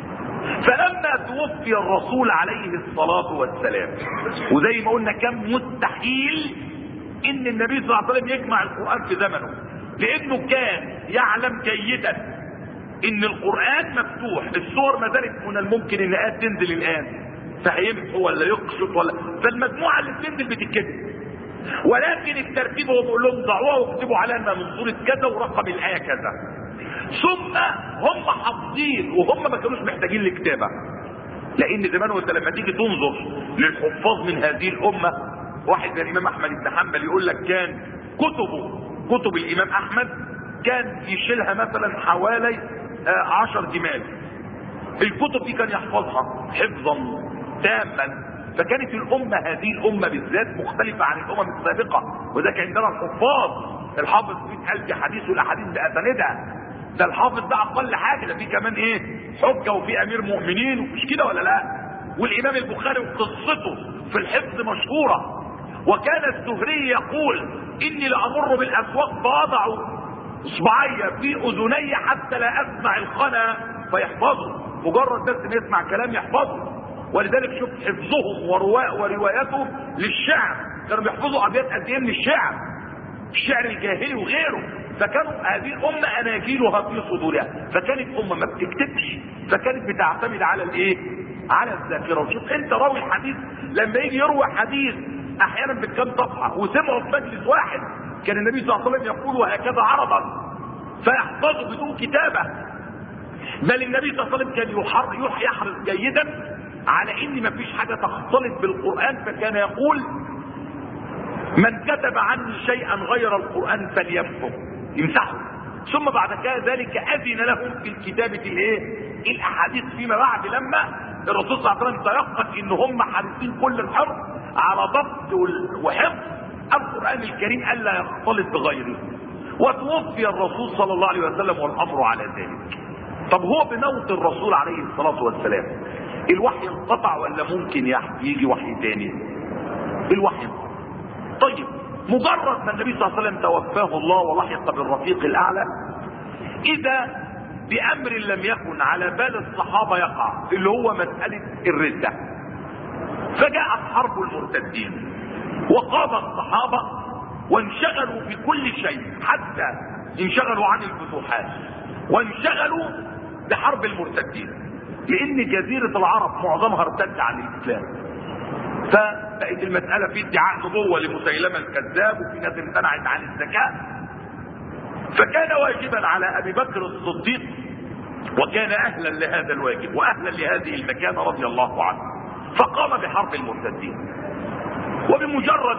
فلما توفي الرسول عليه الصلاة والسلام، وزي ما قلنا كان مستحيل ان النبي صلى الله عليه وسلم يجمع القرآن في زمنه، لانه كان يعلم جيدا ان القرآن مفتوح، السور ما زالت من الممكن ان آيات تنزل الان فهيمحو ولا يقشط ولا، فالمجموعة اللي بتنزل بتتكتب، ولكن الترتيب هو بيقول لهم ضعوها واكتبوا عليها من سورة كذا ورقم الآية كذا. ثم هم حافظين وهم ما كانوش محتاجين لكتابة، لان زمان وانت لما تيجي تنظر للحفاظ من هذه الامة، واحد زي الامام احمد بن حنبل يقول لك كان كتبه كتب الامام احمد كان يشيلها مثلا حوالي عشر جمال. الكتب دي كان يحفظها حفظا تاما. فكانت الامة هذه الامة بالذات مختلفة عن الامم السابقة، وذاك عندنا الحفاظ الحافظ مئة ألف حديث والاحاديث باساندها، ده الحافظ ده اقل حاجة، ده في كمان ايه حجة وفي امير مؤمنين، مش كده ولا لا؟ والامام البخاري وقصته في الحفظ مشهورة. وكان الزهري يقول اني لامر بالاسواق فاضع اصبعي في اذني حتى لا اسمع الخنا فيحفظه، مجرد بس ان يسمع كلام يحفظه. ولذلك شوف حفظهم ورواء ورواياتهم للشعر، كانوا بيحفظوا ابيات قد ايه من الشعر، الشعر الجاهلي وغيره. فكانوا هذه الامه اناجيلها في صدورها، فكانت امه ما بتكتبش، فكانت بتعتمد على الايه؟ على الذاكره. وشوف انت راوي الحديث لما يجي يروي حديث احيانا بكام صفحه وسمعه في مجلس واحد، كان النبي صلى الله عليه وسلم يقول وهكذا عرضا فيحفظه بدون كتابه. بل النبي صلى الله عليه وسلم كان يحرص جيدا على ان ما فيش حاجه تختلط بالقران، فكان يقول من كتب عني شيئا غير القران فليمسه، يمسحه. ثم بعد ذلك اذن لهم في الكتابه الايه؟ الاحاديث فيما بعد، لما الرسول صلى الله عليه وسلم تيقن ان هم حريصين كل الحرص على ضبط وحفظ القران الكريم الا يختلط بغيره. وتوفي الرسول صلى الله عليه وسلم والامر على ذلك. طب هو بموت الرسول عليه الصلاه والسلام الوحي انقطع ولا ممكن يجي وحي تاني؟ الوحي انقطع. طيب مجرد ما النبي صلى الله عليه وسلم توفاه الله ولحق بالرفيق الاعلى، اذا بامر لم يكن على بال الصحابه يقع، اللي هو مساله الرده. فجاءت حرب المرتدين وقام الصحابه وانشغلوا بكل شيء، حتى انشغلوا عن الفتوحات وانشغلوا بحرب المرتدين، لان جزيره العرب معظمها ارتد عن الاسلام. فبقت المساله في ادعاء نبوه لمسيلمه الكذاب، وفي ناس امتنعت عن الزكاه. فكان واجبا على ابي بكر الصديق، وكان اهلا لهذا الواجب واهلا لهذه المكانه رضي الله عنه، فقام بحرب المرتدين. وبمجرد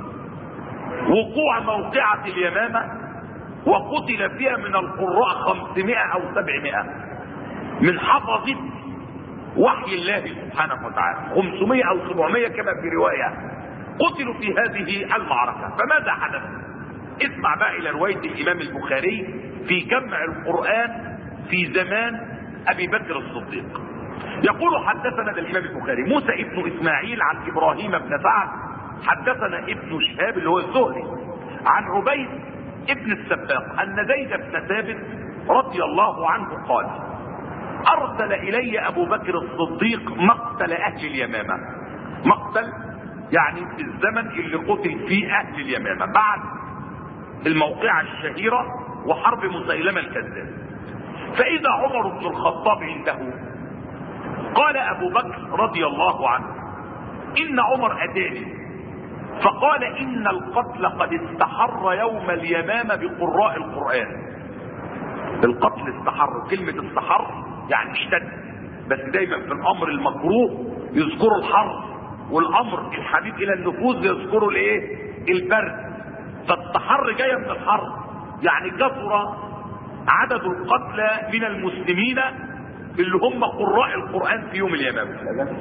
وقوع موقعة اليمامة وقتل فيها من القراء خمسمائة او سبعمائة من حفظة وحي الله سبحانه وتعالى، خمسمائة او سبعمائة كما في رواية قتلوا في هذه المعركة. فماذا حدث؟ اسمع بقى الى رواية الامام البخاري في جمع القرآن في زمان ابي بكر الصديق. يقول حدثنا الامام البخاري موسى ابن اسماعيل عن ابراهيم بن سعد حدثنا ابن شهاب اللي هو الزهري عن عبيد ابن السباق ان زيد بن ثابت رضي الله عنه قال ارسل الي ابو بكر الصديق مقتل اهل اليمامة. مقتل يعني في الزمن اللي قتل فيه اهل اليمامة بعد الموقعة الشهيرة وحرب مسيلمة الكذاب. فاذا عمر بن الخطاب عنده قال ابو بكر رضي الله عنه ان عمر اتاني فقال ان القتل قد استحر يوم اليمامة بقراء القرآن. القتل استحر، كلمة استحر يعني اشتد، بس دايما في الامر المكروه يذكروا الحر، والامر الحبيب الى النفوذ يذكروا الايه؟ البرد. فاستحر جايه من الحر، يعني كثر عدد القتلى من المسلمين اللي هم قراء القرآن في يوم اليمامة.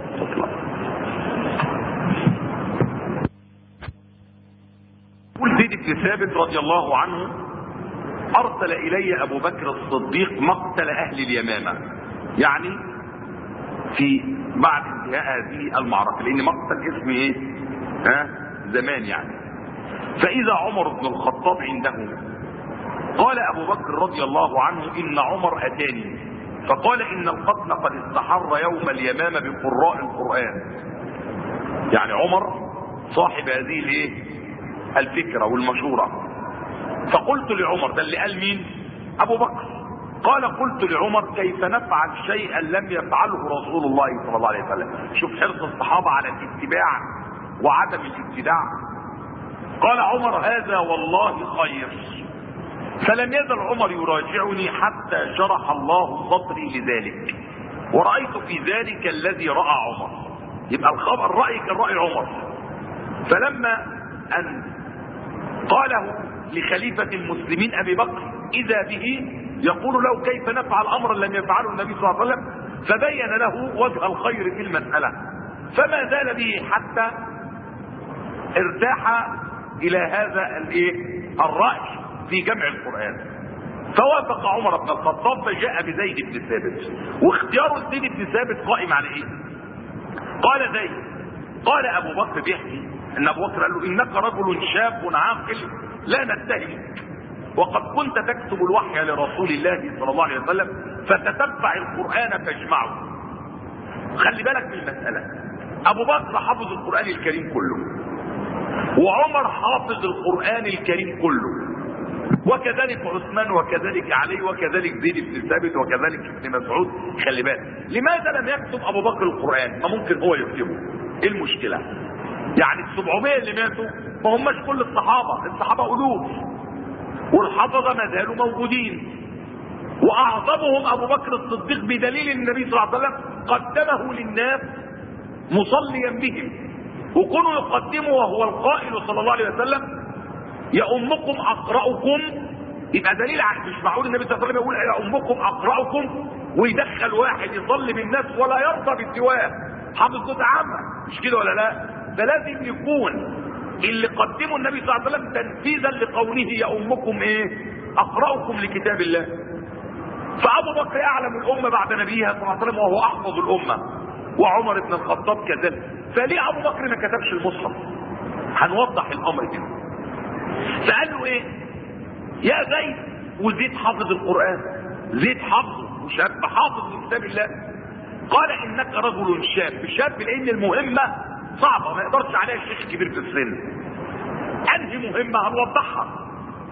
يقول زيد بن ثابت رضي الله عنه ارسل الي ابو بكر الصديق مقتل اهل اليمامة، يعني في بعد انتهاء هذه المعركة، لان مقتل اسم ايه؟ ها؟ زمان يعني. فاذا عمر بن الخطاب عنده قال ابو بكر رضي الله عنه ان عمر اتاني فقال ان القتل قد استحر يوم اليمامة بقراء القرآن. يعني عمر صاحب هذه الايه؟ الفكرة والمشورة. فقلت لعمر، ده اللي قال مين؟ ابو بكر. قال قلت لعمر كيف نفعل شيئا لم يفعله رسول الله صلى الله عليه وسلم. شوف حرص الصحابة على الاتباع وعدم الابتداع. قال عمر هذا والله خير. فلم يزل عمر يراجعني حتى شرح الله صدري لذلك ورأيت في ذلك الذي رأى عمر. يبقى الخبر رأي كان رأي عمر. فلما أن قاله لخليفة المسلمين أبي بكر إذا به يقول له كيف نفعل أمرا لم يفعله النبي صلى الله عليه وسلم، فبين له وجه الخير في المسألة، فما زال به حتى ارتاح إلى هذا الايه؟ الرأي في جمع القرآن. فوافق عمر بن الخطاب فجاء بزيد بن ثابت. واختيار زيد بن ثابت قائم على ايه؟ قال زيد قال ابو بكر بيحكي ان ابو بكر قال له انك رجل شاب عاقل لا نتهمك، وقد كنت تكتب الوحي لرسول الله صلى الله عليه وسلم فتتبع القرآن فاجمعه. خلي بالك من المسألة، ابو بكر حافظ القرآن الكريم كله، وعمر حافظ القرآن الكريم كله، وكذلك عثمان وكذلك علي وكذلك زيد بن ثابت وكذلك ابن مسعود. خلي بالك، لماذا لم يكتب ابو بكر القرآن؟ ما ممكن هو يكتبه. ايه المشكلة؟ يعني السبعمائة اللي ماتوا ما هماش كل الصحابة، الصحابة ألوف، والحفظة ما زالوا موجودين، واعظمهم ابو بكر الصديق بدليل النبي صلى الله عليه وسلم قدمه للناس مصليا بهم، وكونوا يقدموا وهو القائل صلى الله عليه وسلم يا امكم اقرأكم، يبقى دليل على مش معقول النبي صلى الله عليه وسلم يقول يا امكم اقرأكم ويدخل واحد يصلي بالناس ولا يرضى بالسواه، حافظ جزء عامه، مش كده ولا لا؟ فلازم يكون اللي قدمه النبي صلى الله عليه وسلم تنفيذا لقوله يا امكم ايه؟ اقرأكم لكتاب الله. فابو بكر اعلم الامه بعد نبيها صلى الله عليه وسلم وهو احفظ الامه، وعمر بن الخطاب كذلك. فليه ابو بكر ما كتبش المصحف؟ هنوضح الامر كده. فقال له ايه؟ يا زيد، وزيد حافظ القرآن، زيد حافظه وشاب حافظ لكتاب الله. قال انك رجل شاب، شاب لان المهمة صعبة ما يقدرش عليها الشيخ كبير في السن. انهي مهمة هنوضحها،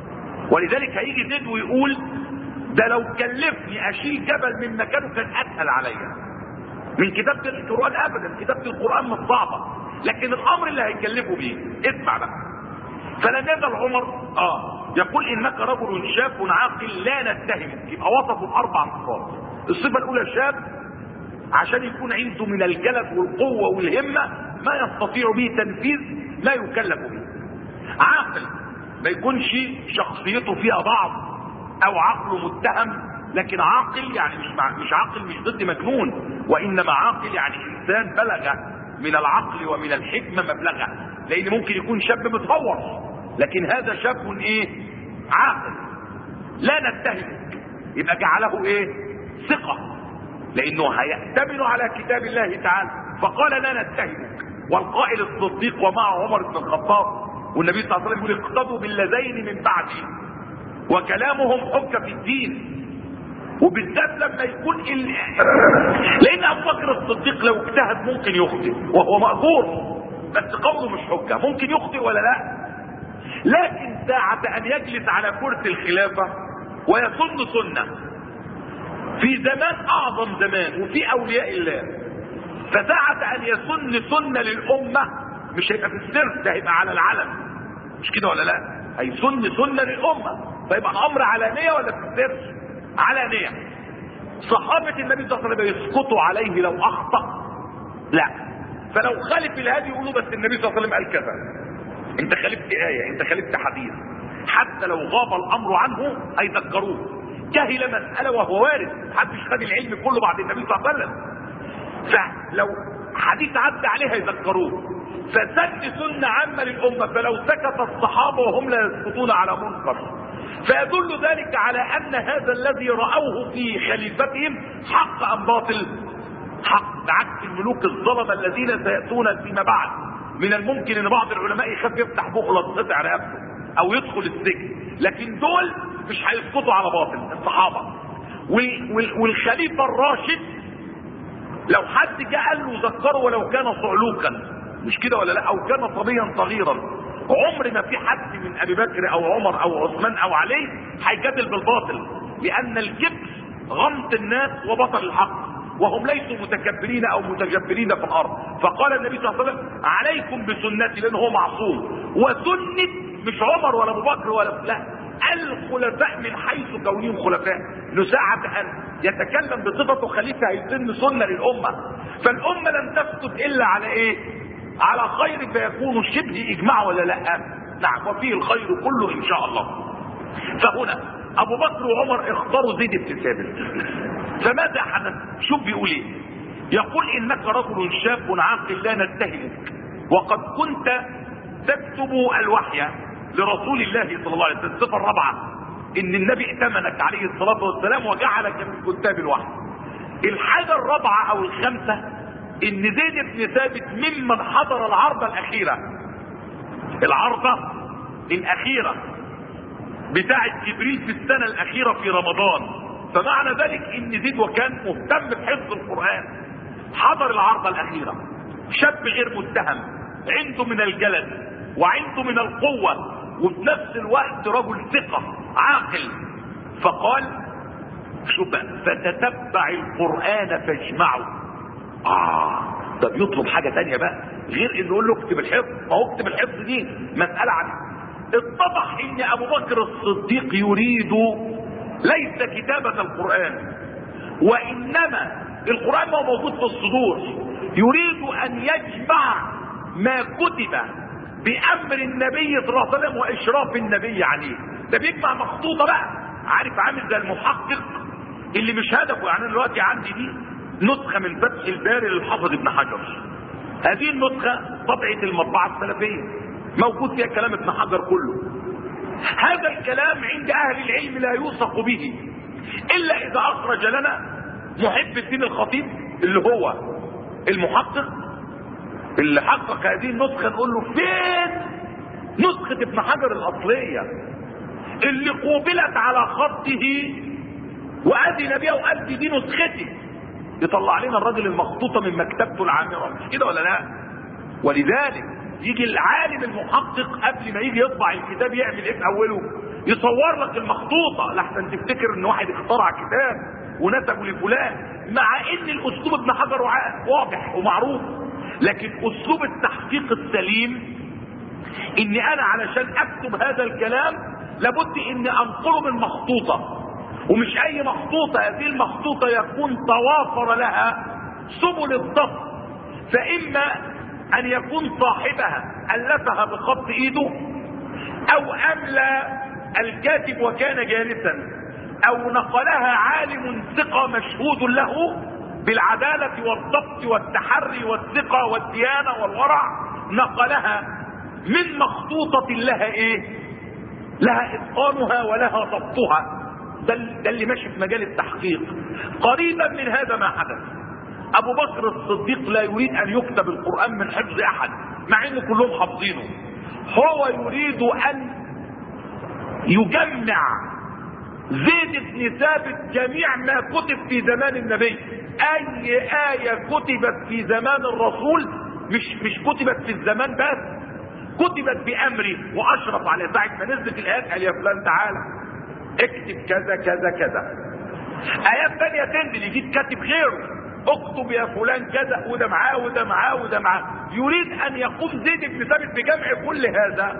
ولذلك هيجي زيد ويقول ده لو كلفني اشيل جبل من مكانه كان اسهل عليا من كتابة القرآن. ابدا، كتابة القرآن مش صعبة، لكن الامر اللي هيكلفه بيه اسمع بقى. فلم يزل عمر اه يقول انك رجل شاب عاقل لا نتهمك. يبقى وصفه باربع صفات. الصفه الاولى شاب عشان يكون عنده من الجلد والقوه والهمه ما يستطيع به تنفيذ لا يكلف به. عاقل ما يكونش شخصيته فيها ضعف او عقله متهم، لكن عاقل يعني مش مع... مش عاقل مش ضد مجنون، وانما عاقل يعني انسان بلغ من العقل ومن الحكمه مبلغه. لان ممكن يكون شاب متهور، لكن هذا شاب ايه؟ عاقل لا نتهمك. يبقى جعله ايه؟ ثقة، لانه هيأتمن على كتاب الله تعالى، فقال لا نتهمك. والقائل الصديق ومعه عمر بن الخطاب، والنبي صلى الله عليه وسلم يقول اقتضوا باللذين من بعدي وكلامهم حجة في الدين. وبالذات لما يكون ال... لان ابو بكر الصديق لو اجتهد ممكن يخطئ وهو مأجور، بس قوله مش حجة، ممكن يخطئ ولا لا؟ لكن ساعة ان يجلس على كرسي الخلافة ويسن سنة في زمان اعظم زمان وفي اولياء الله، فساعة ان يسن سنة للامة مش هيبقى في السر، ده هيبقى على العلن، مش كده ولا لا؟ هيسن سنة للامة، فيبقى الامر علانية ولا في السر؟ علانية. صحابة النبي صلى الله عليه وسلم يسقطوا عليه لو اخطأ؟ لا. فلو خالف الهادي يقولوا بس النبي صلى الله عليه وسلم قال كذا، انت خالفت آية، انت خالفت حديث، حتى لو غاب الامر عنه هيذكروه. جهل مسألة وهو وارد، محدش خد العلم كله بعد النبي صلى الله عليه وسلم، فلو حديث عدى عليه هيذكروه. فسن سنة عامة للأمة، فلو سكت الصحابة وهم لا يسقطون على منكر فيدل ذلك على أن هذا الذي رأوه في خليفتهم حق أم باطل؟ حق، بعكس الملوك الظلمة الذين سيأتون فيما بعد. من الممكن ان بعض العلماء يخاف يفتح بقه لتقطع رقبته او يدخل السجن، لكن دول مش هيسقطوا على باطل الصحابة. والخليفة الراشد لو حد جاء قال له ذكره ولو كان صعلوكا، مش كده ولا لا؟ او كان صبيا صغيرا، عمر ما في حد من ابي بكر او عمر او عثمان او علي هيجادل بالباطل، لان الكبر غمط الناس وبطل الحق، وهم ليسوا متكبرين او متجبرين في الارض. فقال النبي صلى الله عليه وسلم عليكم بسنتي، لانه هو معصوم، وسنة مش عمر ولا ابو بكر ولا لا، الخلفاء من حيث كونهم خلفاء. لساعة ان يتكلم بصفته خليفة هيسن سنة للامة، فالامة لن تسكت الا على ايه؟ على خير، فيكون شبه اجماع ولا لا؟ نعم، وفيه الخير كله ان شاء الله. فهنا ابو بكر وعمر اختاروا زيد بن ثابت، فماذا حدث؟ شوف بيقول ايه؟ يقول انك رجل شاب عاقل لا نتهمك، وقد كنت تكتب الوحي لرسول الله صلى الله عليه وسلم. الصفه الرابعه ان النبي ائتمنك عليه الصلاه والسلام وجعلك من كتاب الوحي. الحاجه الرابعه او الخامسه ان زيد بن ثابت ممن حضر العرضه الاخيره، العرضه الاخيره بتاعه جبريل في السنه الاخيره في رمضان. فمعنى ذلك ان زيد وكان مهتم بحفظ القرآن، حضر العرضة الاخيرة، شاب غير متهم، عنده من الجلد وعنده من القوة، وفي نفس الوقت رجل ثقة عاقل. فقال شوف بقى، فتتبع القرآن فاجمعه. اه ده بيطلب حاجة تانية بقى غير انه يقول له اكتب الحفظ، ما هو اكتب الحفظ دي مسألة عنه. اتضح ان ابو بكر الصديق يريد ليس كتابة القرآن، وإنما القرآن هو موجود في الصدور، يريد أن يجمع ما كتب بأمر النبي صلى الله عليه وسلم وإشراف النبي عليه. ده بيجمع مخطوطة بقى، عارف عامل زي المحقق اللي مش هدفه. يعني أنا دلوقتي عندي دي نسخة من فتح الباري للحافظ ابن حجر، هذه النسخة طبعة المطبعة السلفية، موجود فيها كلام ابن حجر كله. هذا الكلام عند اهل العلم لا يوثق به الا اذا اخرج لنا محب الدين الخطيب اللي هو المحقق اللي حقق هذه النسخه، نقول له فين نسخه ابن حجر الاصليه اللي قوبلت على خطه واذن بها وقال دي نسختي؟ يطلع لنا الراجل المخطوطه من مكتبته العامره، مش كده ولا لا؟ ولذلك يجي العالم المحقق قبل ما يجي يطبع الكتاب يعمل ايه في اوله؟ يصور لك المخطوطه لحسن تفتكر ان واحد اخترع كتاب ونسبه لفلان، مع ان الاسلوب ابن حجر واضح ومعروف. لكن اسلوب التحقيق السليم اني انا علشان اكتب هذا الكلام لابد اني انقله من مخطوطه، ومش اي مخطوطه، هذه المخطوطه يكون توافر لها سبل الضبط، فاما ان يكون صاحبها الفها بخط ايده، او املى الكاتب وكان جالسا، او نقلها عالم ثقة مشهود له بالعدالة والضبط والتحري والثقة والديانة والورع، نقلها من مخطوطة لها ايه؟ لها اتقانها ولها ضبطها. ده, ده اللي ماشي في مجال التحقيق. قريبا من هذا ما حدث، ابو بكر الصديق لا يريد ان يكتب القرآن من حفظ احد مع ان كلهم حافظينه، هو يريد ان يجمع زيد بن ثابت جميع ما كتب في زمان النبي. اي آية كتبت في زمان الرسول مش مش كتبت في الزمان بس، كتبت بامره واشرف على ساعة ما نزلت الايات قال يا فلان تعالى اكتب كذا كذا كذا. ايات ثانيه تنزل يجيب كاتب غيره اكتب يا فلان كذا وده معاه وده معاه وده معاه. يريد ان يقوم زيد بن ثابت بجمع كل هذا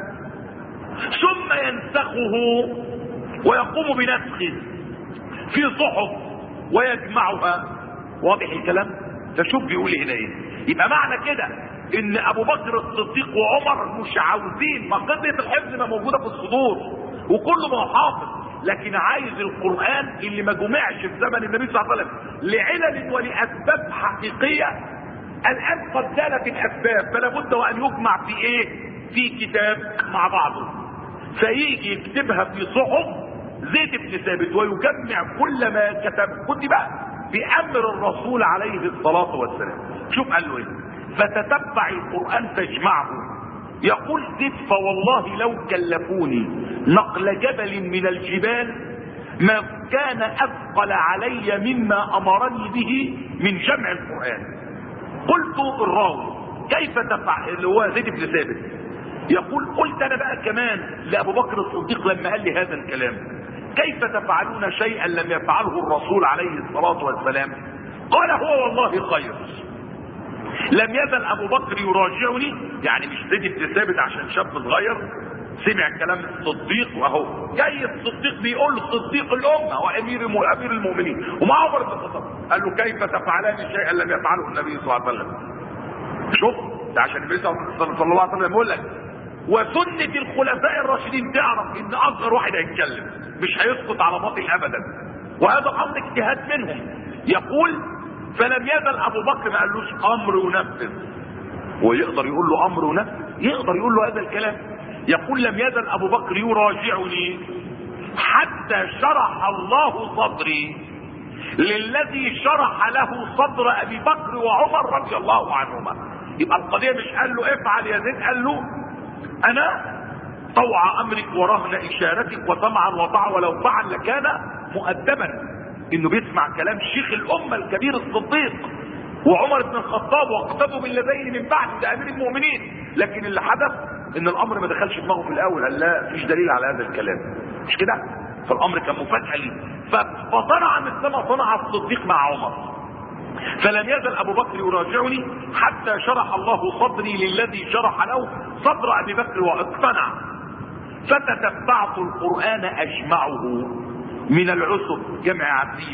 ثم ينسخه ويقوم بنسخه في صحف ويجمعها. واضح الكلام؟ فشوف بيقول هنا ايه. يبقى معنى كده ان ابو بكر الصديق وعمر مش عاوزين، ما قضيه الحفظ ما موجوده في الصدور وكله ما حافظ، لكن عايز القرآن اللي ما جمعش في زمن النبي صلى الله عليه وسلم لعلل ولأسباب حقيقية الآن قد زالت الأسباب، فلا بد وأن يجمع في إيه؟ في كتاب مع بعضه، فيجي يكتبها في صحف زيد بن ثابت ويجمع كل ما كتب كتب بأمر الرسول عليه الصلاة والسلام. شوف قال له إيه؟ فتتبع القرآن فاجمعه. يقول زيد فوالله لو كلفوني نقل جبل من الجبال ما كان اثقل علي مما امرني به من جمع القرآن. قلت الراوي كيف تفعل، اللي هو زيد بن ثابت يقول قلت انا بقى كمان لابو بكر الصديق لما قال لي هذا الكلام كيف تفعلون شيئا لم يفعله الرسول عليه الصلاة والسلام؟ قال هو والله خير. لم يزل ابو بكر يراجعني، يعني مش زيد بن ثابت عشان شاب صغير سمع كلام الصديق واهو جاي الصديق بيقول صديق الامه وامير امير المؤمنين ومع عمر بن الخطاب قال له كيف تفعلان شيئا لم يفعله النبي صلى الله عليه وسلم. شوف ده عشان النبي صلى الله عليه وسلم يقول لك وسنه الخلفاء الراشدين تعرف ان اصغر واحد هيتكلم مش هيسقط على باطل ابدا، وهذا امر اجتهاد منهم. يقول فلم يزل ابو بكر ما قالوش امر ونفذ، ويقدر يقول له امر ونفذ، يقدر يقول له هذا الكلام. يقول لم يزل ابو بكر يراجعني حتى شرح الله صدري للذي شرح له صدر ابي بكر وعمر رضي الله عنهما. يبقى القضيه مش قال له افعل يا زيد، قال له انا طوع امرك ورهن اشارتك وسمعا وطاعه ولو فعل لكان مؤدبا. انه بيسمع كلام شيخ الامه الكبير الصديق وعمر بن الخطاب واقتدوا بالذين من بعد ده امير المؤمنين، لكن اللي حدث ان الامر ما دخلش دماغه في الاول، قال لا فيش دليل على هذا الكلام، مش كده؟ فالامر كان مفاجاه ليه، فصنع مثلما صنع الصديق مع عمر. فلم يزل ابو بكر يراجعني حتى شرح الله صدري للذي شرح له صدر ابي بكر واقتنع. فتتبعت القران اجمعه من العسب جمع عسيب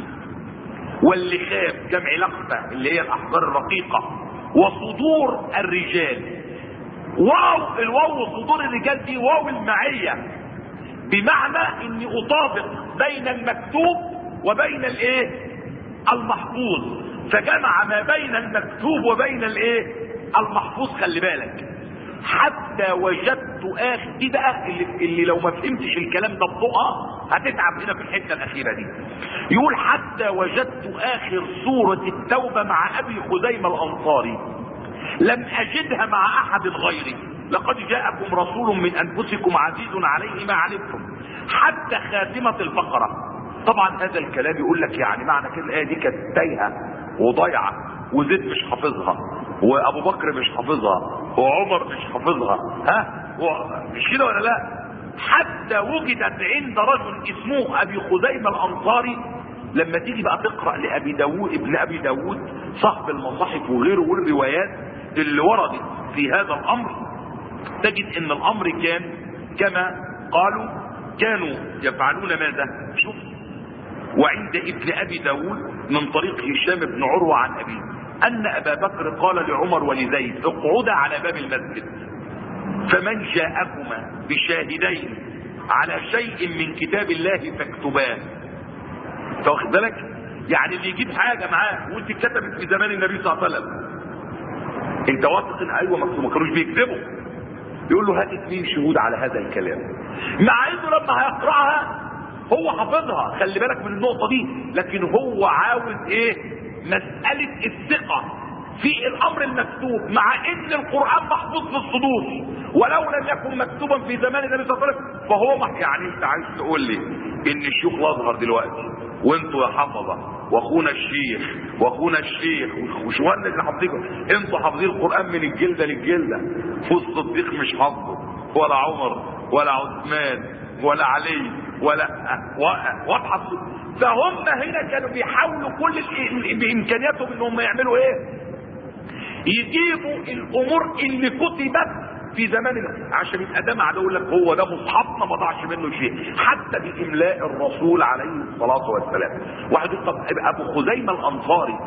واللخاب جمع لخفه اللي هي الاحجار الرقيقه وصدور الرجال. واو الواو صدور الرجال دي واو المعيه، بمعنى اني اطابق بين المكتوب وبين الايه المحفوظ، فجمع ما بين المكتوب وبين الايه المحفوظ. خلي بالك حتى وجدت اخر دي بقى اللي, اللي لو ما فهمتش الكلام ده بطقه هتتعب هنا في الحته الاخيره دي. يقول حتى وجدت اخر سوره التوبه مع ابي خزيمه الانصاري لم اجدها مع احد غيري. لقد جاءكم رسول من انفسكم عزيز عليه ما عنتم حتى خاتمه البقره. طبعا هذا الكلام يقول لك يعني معنى كده الايه دي كانت تايهه وضايعه وزيد مش حافظها وابو بكر مش حافظها وعمر مش حافظها، ها مش كده ولا لا؟ حتى وجدت عند رجل اسمه ابي خزيمه الانصاري. لما تيجي بقى تقرا لابي داوود ابن ابي داوود صاحب المصاحف وغيره والروايات اللي وردت في هذا الامر تجد ان الامر كان كما قالوا كانوا يفعلون ماذا؟ شوف وعند ابن ابي داوود من طريق هشام بن عروه عن ابيه ان ابا بكر قال لعمر ولزيد اقعدا على باب المسجد فمن جاءكما بشاهدين على شيء من كتاب الله فاكتباه. واخد بالك؟ يعني اللي يجيب حاجه معاه وانت كتبت في زمان النبي صلى الله عليه وسلم انت واثق ان ايوه ما كانوش بيكذبوا، يقول له هات اثنين شهود على هذا الكلام، مع انه لما هيقراها هو حافظها. خلي بالك من النقطه دي، لكن هو عاوز ايه؟ مسألة الثقة في الامر المكتوب، مع ان القرآن محفوظ في الصدور ولو لم يكن مكتوبا في زمان النبي صلى الله عليه وسلم فهو مح... يعني انت عايز تقول لي ان الشيوخ الازهر دلوقتي وانتوا يا حفظه واخونا الشيخ واخونا الشيخ وشوان اللي حافظينه، انتوا حافظين القرآن من الجلده للجلده، والصديق مش حافظه، ولا عمر ولا عثمان ولا علي ولا واضحه. فهم هنا كانوا بيحاولوا كل بامكانياتهم انهم يعملوا ايه؟ يجيبوا الامور اللي كتبت في زمان عشان يبقى ده معلوم، يقول لك هو ده مصحفنا ما ضاعش منه شيء، حتى باملاء الرسول عليه الصلاه والسلام. واحد يقول طب ابو خزيمه الانصاري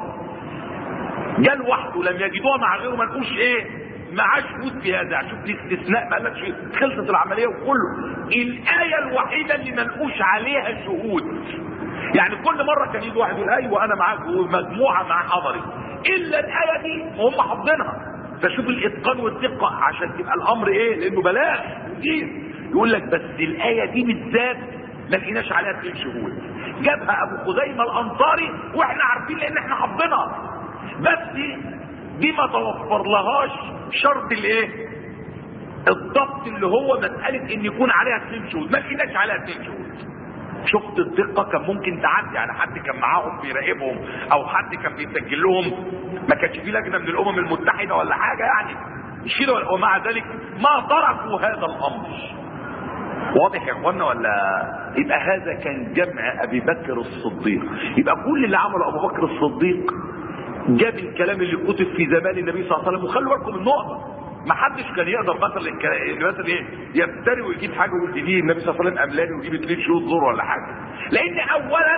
جاء لوحده لم يجدوها مع غيره، ما لقوش ايه؟ معاه شهود في هذا. شوف دي استثناء، ما قالكش خلصت العمليه وكله. الايه الوحيده اللي ما لقوش عليها شهود، يعني كل مره كان يجي واحد يقول ايوه انا معاك ومجموعه مع حضري، الا الايه دي هم حافظينها. فشوف الاتقان والدقه عشان تبقى الامر ايه؟ لانه بلاغ دين. يقول لك بس الايه دي بالذات ما لقيناش عليها اثنين شهود، جابها ابو خزيمه الانصاري واحنا عارفين لان احنا حافظينها، بس دي ما توفر لهاش شرط الايه؟ الضبط، اللي هو مساله ان يكون عليها اثنين شهود، ما لقيناش عليها اثنين شهود. شفت الدقه؟ كان ممكن تعدي على حد كان معاهم بيراقبهم او حد كان بيسجل لهم، ما كانش في لجنه من الامم المتحده ولا حاجه يعني مش كده، ومع ذلك ما تركوا هذا الامر. واضح يا اخوانا ولا؟ يبقى هذا كان جمع ابي بكر الصديق. يبقى كل اللي عمله ابو بكر الصديق جاب الكلام اللي كتب في زمان النبي صلى الله عليه وسلم. وخلوا بالكم من نقطه، ما حدش كان يقدر مثلا مثلا ايه يفتري ويجيب حاجه ويقول دي النبي صلى الله عليه وسلم املاني ويجيب اثنين شهود زور ولا حاجه، لان اولا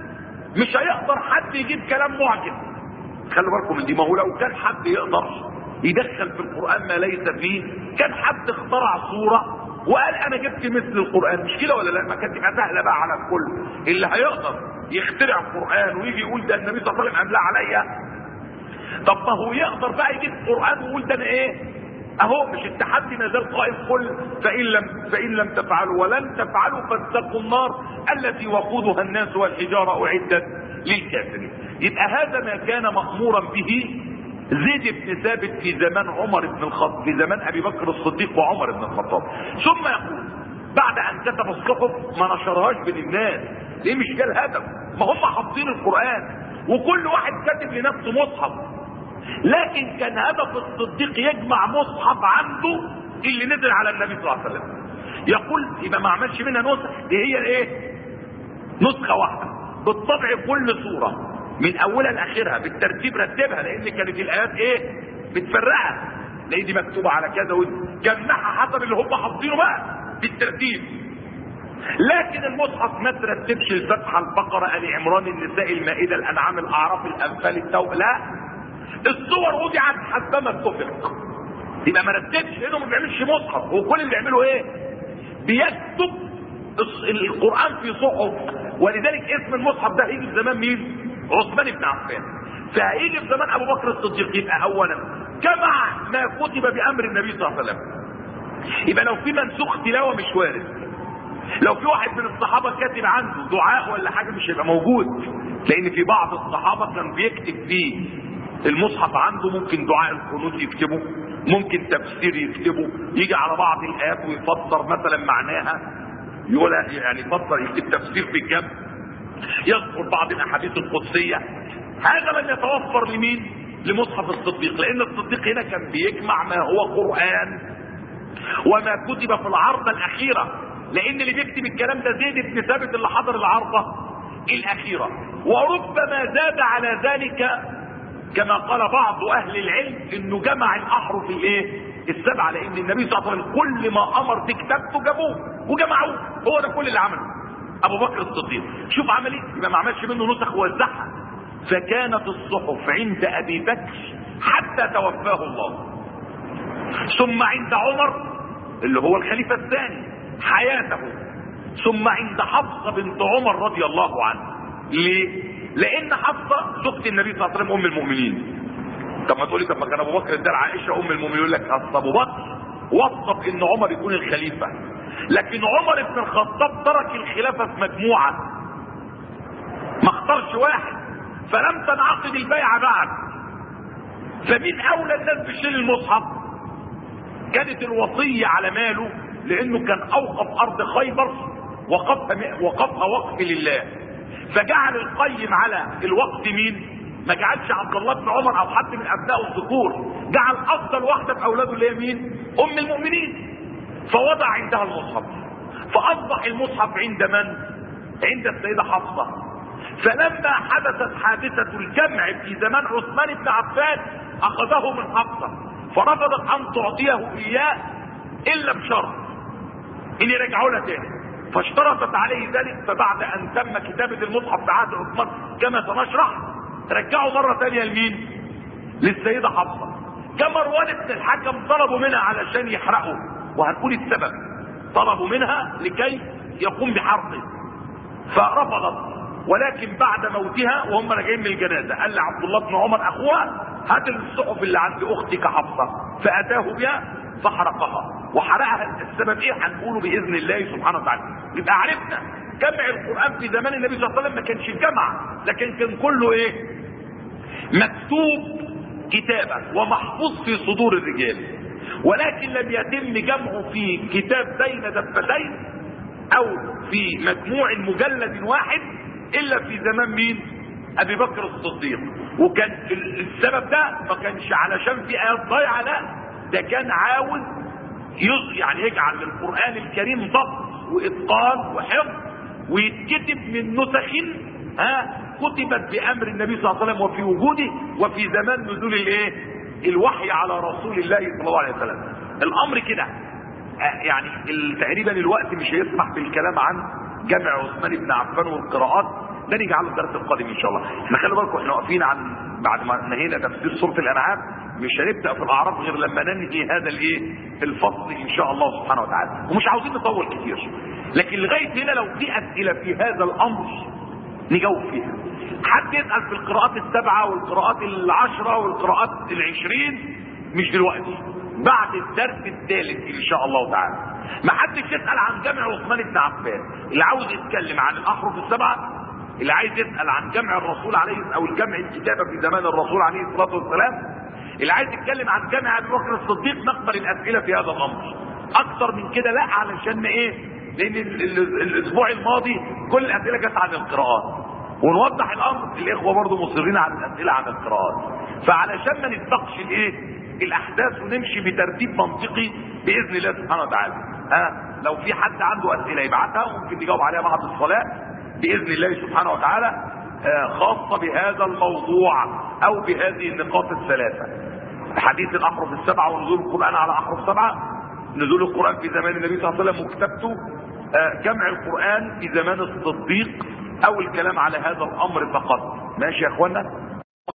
مش هيقدر حد يجيب كلام معجز. خلوا بالكم من دي، ما هو لو كان حد يقدر يدخل في القران ما ليس فيه كان حد اخترع صوره وقال انا جبت مثل القران، مش كده ولا لا؟ ما كانت تبقى سهله بقى على الكل. اللي هيقدر يخترع القران ويجي يقول ده النبي صلى الله عليه وسلم املاه عليا، طب ما هو يقدر بقى يجيب القران ويقول ده انا ايه؟ اهو مش التحدي ما زال قائم، قل فان لم فان لم تفعلوا ولن تفعلوا فاتقوا النار التي وقودها الناس والحجاره اعدت للكافرين. يبقى هذا ما كان مامورا به زيد بن ثابت في زمان عمر بن الخطاب، في زمان ابي بكر الصديق وعمر بن الخطاب. ثم يقول بعد ان كتب الصحف ما نشرهاش بين الناس، ليه؟ مش ده الهدف، ما هم حافظين القران وكل واحد كاتب لنفسه مصحف، لكن كان هدف الصديق يجمع مصحف عنده اللي نزل على النبي صلى الله عليه وسلم. يقول يبقى ما عملش منها نسخ، دي هي ايه؟ نسخه واحده بالطبع، كل سوره من اولها لاخرها بالترتيب رتبها، لان كانت الايات ايه؟ متفرقه، لان دي مكتوبه على كذا وجمعها حسب اللي هم حافظينه بقى بالترتيب. لكن المصحف ما ترتبش الفتحه البقره ال عمران النساء المائده الانعام الاعراف الانفال التوبه، لا، الصور وضعت حسب ما اتفق. يبقى ما رتبش، لانه ما بيعملش مصحف، هو كل اللي بيعمله ايه؟ بيكتب القران في صحف. ولذلك اسم المصحف ده هيجي في زمان مين؟ عثمان بن عفان. فهيجي في زمان ابو بكر الصديق. يبقى اولا جمع ما كتب بامر النبي صلى الله عليه وسلم. يبقى لو في منسوخ تلاوه مش وارد، لو في واحد من الصحابه كاتب عنده دعاء ولا حاجه مش هيبقى موجود، لان في بعض الصحابه كان بيكتب فيه المصحف عنده ممكن دعاء القنوت يكتبه، ممكن تفسير يكتبه، يجي على بعض الايات ويفسر مثلا معناها، يقول يعني يفسر يكتب تفسير في الجنب، يذكر بعض الاحاديث القدسيه. هذا لن يتوفر لمين؟ لمصحف الصديق، لان الصديق هنا كان بيجمع ما هو قران وما كتب في العرضه الاخيره، لان اللي بيكتب الكلام ده زيد بن ثابت اللي حضر العرضه الاخيره. وربما زاد على ذلك كما قال بعض اهل العلم انه جمع الاحرف الايه؟ السبعه، لان النبي صلى الله عليه وسلم كل ما امر بكتابته جابوه وجمعوه، هو ده كل اللي عمله ابو بكر الصديق. شوف عمل ايه؟ يبقى ما عملش منه نسخ ووزعها. فكانت الصحف عند ابي بكر حتى توفاه الله، ثم عند عمر اللي هو الخليفه الثاني حياته، ثم عند حفصه بنت عمر رضي الله عنه. ليه؟ لان حفصه زوجة النبي صلى الله عليه وسلم ام المؤمنين. طب ما تقولي طب ما كان ابو بكر ادى عائشه ام المؤمنين، يقول لك اصل ابو بكر وصف ان عمر يكون الخليفه، لكن عمر بن الخطاب ترك الخلافه في مجموعه، ما اختارش واحد، فلم تنعقد البيعة بعد، فمن اولى الناس بشيل المصحف؟ كانت الوصية على ماله، لانه كان اوقف ارض خيبر وقفها وقفها وقف لله، فجعل القيم على الوقف مين؟ ما جعلش عبد الله بن عمر او حد من ابنائه الذكور، جعل افضل واحده في اولاده اللي هي مين؟ ام المؤمنين، فوضع عندها المصحف، فاصبح المصحف عند من؟ عند السيده حفصه. فلما حدثت حادثه الجمع في زمان عثمان بن عفان اخذه من حفصه، فرفضت ان تعطيه اياه الا بشرط ان يرجعوا لها تاني، فاشترطت عليه ذلك. فبعد ان تم كتابه المصحف في عهد عثمان كما سنشرح، رجعوا مره ثانيه لمين؟ للسيده حفصه. كمروان بن الحكم طلبوا منها علشان يحرقوا، وهنقول السبب، طلبوا منها لكي يقوم بحرقه فرفضت. ولكن بعد موتها وهم راجعين من الجنازه قال لعبد الله بن عمر اخوها: هات الصحف اللي عند اختك حفصه، فاتاه بها فحرقها. وحرقها السبب ايه؟ هنقوله باذن الله سبحانه وتعالى. يبقى عرفنا جمع القران في زمان النبي صلى الله عليه وسلم ما كانش جمع، لكن كان كله ايه؟ مكتوب كتابه ومحفوظ في صدور الرجال، ولكن لم يتم جمعه في كتاب بين دفتين او في مجموع مجلد واحد الا في زمان مين؟ ابي بكر الصديق. وكان السبب ده ما كانش علشان في ايات ضايعه، لا، ده كان عاوز يعني يجعل للقران الكريم ضبط واتقان وحفظ، ويتكتب من نسخ ها كتبت بامر النبي صلى الله عليه وسلم وفي وجوده وفي زمان نزول الايه؟ الوحي على رسول الله صلى الله عليه وسلم. الامر كده يعني تقريبا الوقت مش هيسمح بالكلام عن جمع عثمان بن عفان والقراءات، ده نجعله الدرس القادم ان شاء الله. احنا خلي بالكم احنا واقفين عن بعد ما نهينا تفسير سوره الانعام، مش هنبدا في الاعراف غير لما ننهي هذا الايه؟ الفصل ان شاء الله سبحانه وتعالى، ومش عاوزين نطول كتير، لكن لغايه هنا لو في اسئله في هذا الامر نجاوب فيها. حد يسال في القراءات السبعه والقراءات العشره والقراءات العشرين مش دلوقتي، بعد الدرس الثالث ان شاء الله تعالى. ما حدش يسال عن جمع عثمان بن عفان. اللي عاوز يتكلم عن الاحرف السبعه، اللي عايز يسال عن جمع الرسول عليه او الجمع الكتابه في زمان الرسول عليه الصلاه والسلام، اللي عايز يتكلم عن جمع ابي بكر الصديق، نقبل الاسئله في هذا الامر. اكثر من كده لا، علشان ايه؟ لان الاسبوع الماضي كل الاسئله جت عن القراءات، ونوضح الامر الاخوه برضو مصرين على الاسئله عن القراءات، فعلشان ما نتناقش الايه؟ الاحداث ونمشي بترتيب منطقي باذن الله سبحانه وتعالى. ها لو في حد عنده اسئله يبعتها ممكن نجاوب عليها بعد الصلاه باذن الله سبحانه وتعالى، خاصه بهذا الموضوع او بهذه النقاط الثلاثه: حديث الاحرف السبعه ونزول القران على احرف سبعه، نزول القران في زمان النبي صلى الله عليه وسلم وكتابته، جمع القران في زمان الصديق، او الكلام على هذا الامر فقط. ماشي يا اخوانا؟